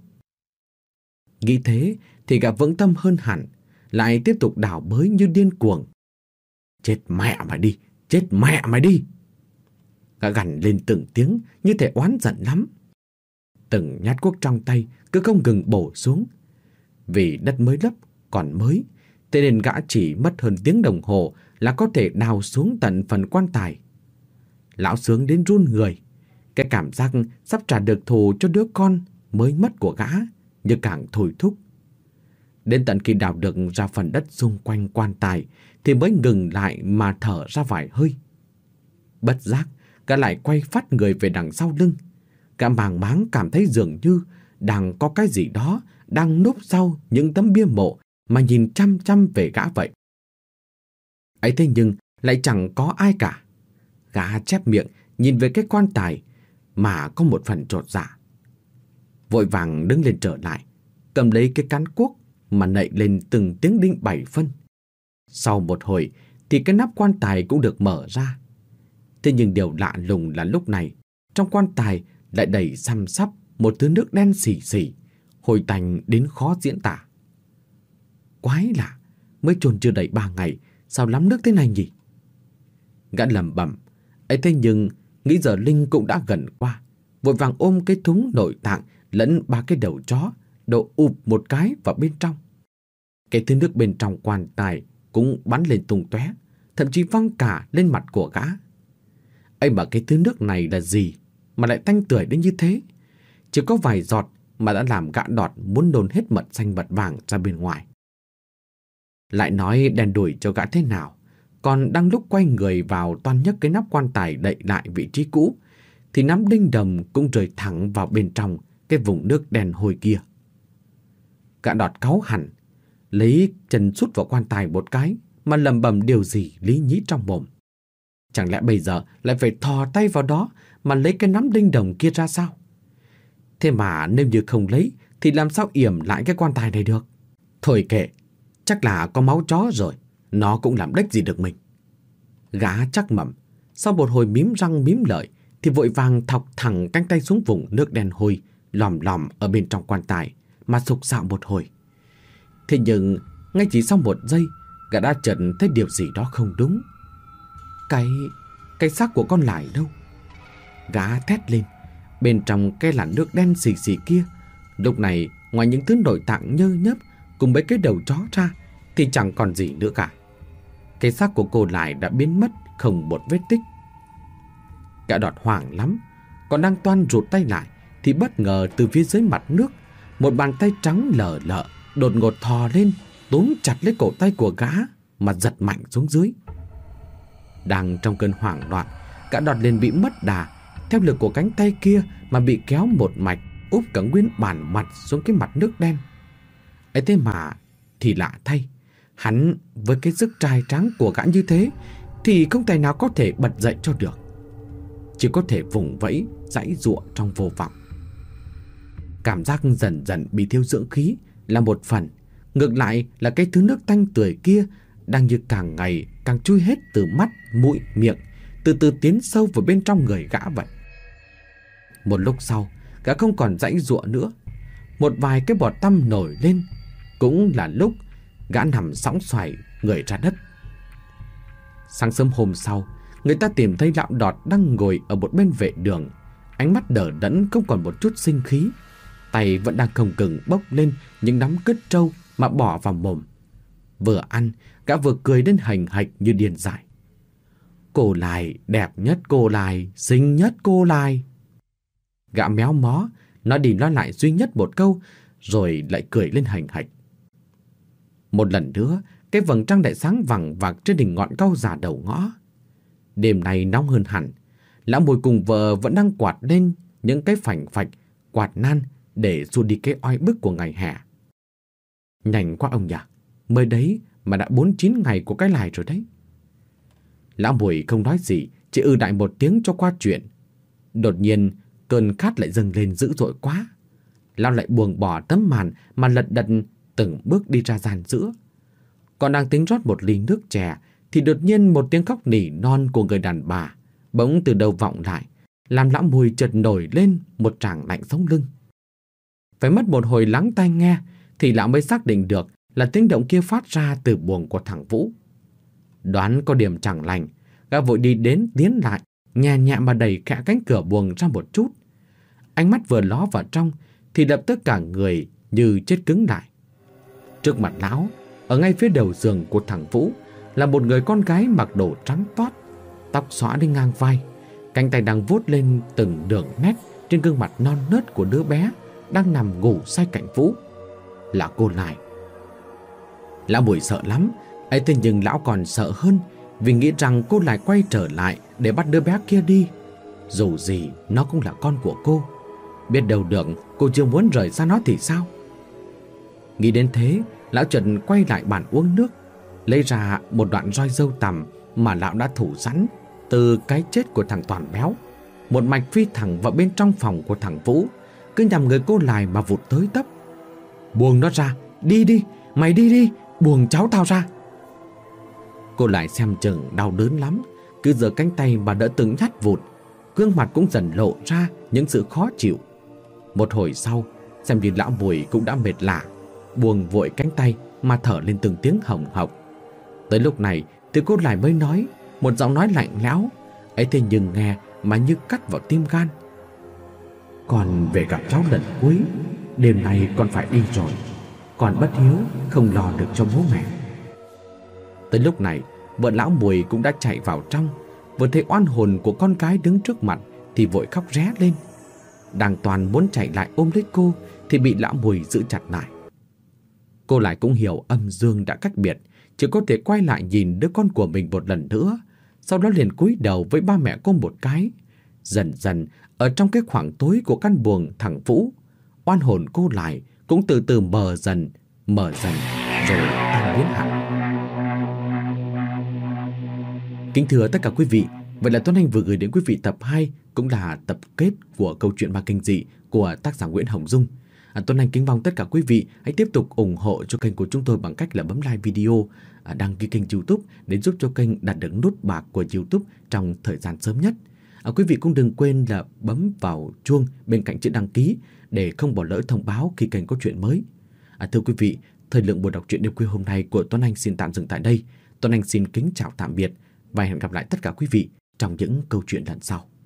Nghĩ thế thì gã vững tâm hơn hẳn, lại tiếp tục đào bới như điên cuồng. Chết mẹ mày đi, chết mẹ mày đi. Gã gằn lên từng tiếng như thể oán giận lắm. Từng nhát cuốc trong tay cứ không ngừng bổ xuống. Vì đất mới lấp còn mới, thế nên gã chỉ mất hơn tiếng đồng hồ là có thể đào xuống tận phần quan tài. Lão sướng đến run người. Cái cảm giác sắp trả được thù cho đứa con mới mất của gã như càng thôi thúc. Đến tận khi đào được ra phần đất xung quanh quan tài thì mới ngừng lại mà thở ra vài hơi. Bất giác, gã lại quay phát người về đằng sau lưng. Gã màng máng cảm thấy dường như đang có cái gì đó đang núp sau những tấm bia mộ mà nhìn chăm chăm về gã vậy. Ấy thế nhưng lại chẳng có ai cả. Gã chép miệng nhìn về cái quan tài mà có một phần chột dạ. Vội vàng đứng lên trở lại, cầm lấy cái cán cuốc mà nạy lên từng tiếng đinh bảy phân. Sau một hồi thì cái nắp quan tài cũng được mở ra. Thế nhưng điều lạ lùng là lúc này trong quan tài lại đầy xăm xắp một thứ nước đen xì xì, hôi tanh đến khó diễn tả. Quái lạ, mới chôn chưa đầy ba ngày, sao lắm nước thế này nhỉ? Gã lẩm bẩm. Ấy thế nhưng nghĩ giờ Linh cũng đã gần qua, vội vàng ôm cái thúng nội tạng lẫn ba cái đầu chó, đổ ụp một cái vào bên trong. Cái thứ nước bên trong quan tài cũng bắn lên tung tóe, thậm chí văng cả lên mặt của gã. Ấy mà cái thứ nước này là gì mà lại tanh tưởi đến như thế? Chỉ có vài giọt mà đã làm gã Đọt muốn nôn hết mật xanh mật vàng ra bên ngoài. Lại nói đèn đuổi cho gã thế nào, còn đang lúc quay người vào toan nhấc cái nắp quan tài đậy lại vị trí cũ, thì nắm đinh đầm cũng rơi thẳng vào bên trong cái vùng nước đen hôi kia. Gã Đọt cáu hẳn, lấy chân sút vào quan tài một cái mà lẩm bẩm điều gì lý nhí trong mồm. Chẳng lẽ bây giờ lại phải thò tay vào đó mà lấy cái nắm đinh đồng kia ra sao? Thế mà nếu như không lấy thì làm sao yểm lại cái quan tài này được? Thôi kệ, chắc là có máu chó rồi, nó cũng làm đếch gì được mình. Gã chắc mẩm, sau một hồi mím răng mím lợi thì vội vàng thọc thẳng cánh tay xuống vùng nước đen hôi lòm lòm ở bên trong quan tài mà sục sạo một hồi. Thế nhưng ngay chỉ sau một giây, gã đã chợt thấy điều gì đó không đúng. Cái... cái xác của con lải đâu? Gã thét lên. Bên trong cái làn nước đen xì xì kia, lúc này ngoài những thứ nội tạng nhơ nhớp cùng mấy cái đầu chó ra thì chẳng còn gì nữa cả. Cái xác của cô Lải đã biến mất không một vết tích. Gã Đọt hoảng lắm, còn đang toan rụt tay lại thì bất ngờ từ phía dưới mặt nước, một bàn tay trắng lờ lợ đột ngột thò lên, túm chặt lấy cổ tay của gã mà giật mạnh xuống dưới. Đang trong cơn hoảng loạn, gã Đọt liền bị mất đà, theo lực của cánh tay kia mà bị kéo một mạch úp cả nguyên bản mặt xuống cái mặt nước đen. Ấy thế mà thì lạ thay, hắn với cái sức trai trắng của gã như thế thì không thể nào có thể bật dậy cho được, chỉ có thể vùng vẫy giãy giụa trong vô vọng. Cảm giác dần dần bị thiếu dưỡng khí là một phần, ngược lại là cái thứ nước tanh tưởi kia đang như càng ngày càng chui hết từ mắt, mũi, miệng, từ từ tiến sâu vào bên trong người gã vậy. Một lúc sau, gã không còn giãy giụa nữa. Một vài cái bọt tăm nổi lên, cũng là lúc gã nằm sõng xoài người ra đất. Sáng sớm hôm sau, người ta tìm thấy lão Đọt đang ngồi ở một bên vệ đường, ánh mắt đờ đẫn không còn một chút sinh khí, tay vẫn đang không ngừng bốc lên những nắm cứt trâu mà bỏ vào mồm. Vừa ăn, gã vừa cười đến hành hạch như điên dại. Cô Lải, đẹp nhất cô Lải, xinh nhất cô Lải. Gã méo mó, nói đi nói lại duy nhất một câu, rồi lại cười lên hành hạch. Một lần nữa, cái vầng trăng lại sáng vằng vặc trên đỉnh ngọn cau già đầu ngõ. Đêm nay nóng hơn hẳn, lão Mùi cùng vợ vẫn đang quạt lên những cái phành phạch, quạt nan để xua đi cái oi bức của ngày hè. Nhanh quá ông nhỉ, mới đấy mà đã bốn chín ngày của cái Lải rồi đấy. Lão Mùi không nói gì, chỉ ư đại một tiếng cho qua chuyện. Đột nhiên, cơn khát lại dâng lên dữ dội quá. Lão lại buông bỏ tấm màn mà lật đật từng bước đi ra gian giữa. Còn đang tính rót một ly nước chè thì đột nhiên một tiếng khóc nỉ non của người đàn bà bỗng từ đầu vọng lại, làm lão Mùi chợt nổi lên một tràng lạnh sống lưng. Phải mất một hồi lắng tai nghe thì lão mới xác định được là tiếng động kia phát ra từ buồng của thằng Vũ. Đoán có điểm chẳng lành, gã vội đi đến tiến lại, nhẹ nhẹ mà đẩy khẽ cánh cửa buồng ra một chút. Ánh mắt vừa ló vào trong thì lập tức cả người như chết cứng lại. Trước mặt lão, ở ngay phía đầu giường của thằng Vũ là một người con gái mặc đồ trắng toát, tóc xõa đến ngang vai, cánh tay đang vuốt lên từng đường nét trên gương mặt non nớt của đứa bé đang nằm ngủ say cạnh Vũ. Là cô Lải. Lão Mùi sợ lắm, ấy thế nhưng lão còn sợ hơn vì nghĩ rằng cô lại quay trở lại để bắt đứa bé kia đi. Dù gì nó cũng là con của cô. Biết đâu được cô chưa muốn rời xa nó thì sao? Nghĩ đến thế, lão Trần quay lại bàn uống nước, lấy ra một đoạn roi dâu tằm mà lão đã thủ sẵn từ cái chết của thằng Toàn béo. Một mạch phi thẳng vào bên trong phòng của thằng Vũ, cứ nhằm người cô Lài mà vụt tới tấp. Buông nó ra, đi đi, mày đi đi, buông cháu tao ra. Cô Lài xem chừng đau đớn lắm, cứ giơ cánh tay mà đỡ từng nhát vụt, gương mặt cũng dần lộ ra những sự khó chịu. Một hồi sau, xem như lão Mùi cũng đã mệt lả, buông vội cánh tay mà thở lên từng tiếng hồng hộc. Tới lúc này thì cô Lài mới nói, một giọng nói lạnh lẽo, ấy thế nhưng nghe mà như cắt vào tim gan. Còn về gặp cháu lần cuối, đêm nay con phải đi rồi. Còn bất hiếu không lo được cho bố mẹ. Tới lúc này, vợ lão Mùi cũng đã chạy vào trong, vừa thấy oan hồn của con cái đứng trước mặt thì vội khóc ré lên. Đang toàn muốn chạy lại ôm lấy cô thì bị lão Mùi giữ chặt lại. Cô lại cũng hiểu âm dương đã cách biệt, chỉ có thể quay lại nhìn đứa con của mình một lần nữa, sau đó liền cúi đầu với ba mẹ cô một cái. Dần dần, ở trong cái khoảng tối của căn buồng thằng Vũ, oan hồn cô lại cũng từ từ mờ dần, mờ dần rồi tan biến hẳn. Kính thưa tất cả quý vị, vậy là Tuấn Anh vừa gửi đến quý vị tập hai, cũng là tập kết của câu chuyện ma kinh dị của tác giả Nguyễn Hồng Dung. À, Tuấn Anh kính mong tất cả quý vị hãy tiếp tục ủng hộ cho kênh của chúng tôi bằng cách là bấm like video, à, đăng ký kênh YouTube để giúp cho kênh đạt được nút bạc của YouTube trong thời gian sớm nhất. À, quý vị cũng đừng quên là bấm vào chuông bên cạnh chữ đăng ký để không bỏ lỡ thông báo khi kênh có chuyện mới. À, thưa quý vị, thời lượng buổi đọc truyện đêm khuya hôm nay của Tuấn Anh xin tạm dừng tại đây. Tuấn Anh xin kính chào tạm biệt và hẹn gặp lại tất cả quý vị trong những câu chuyện lần sau.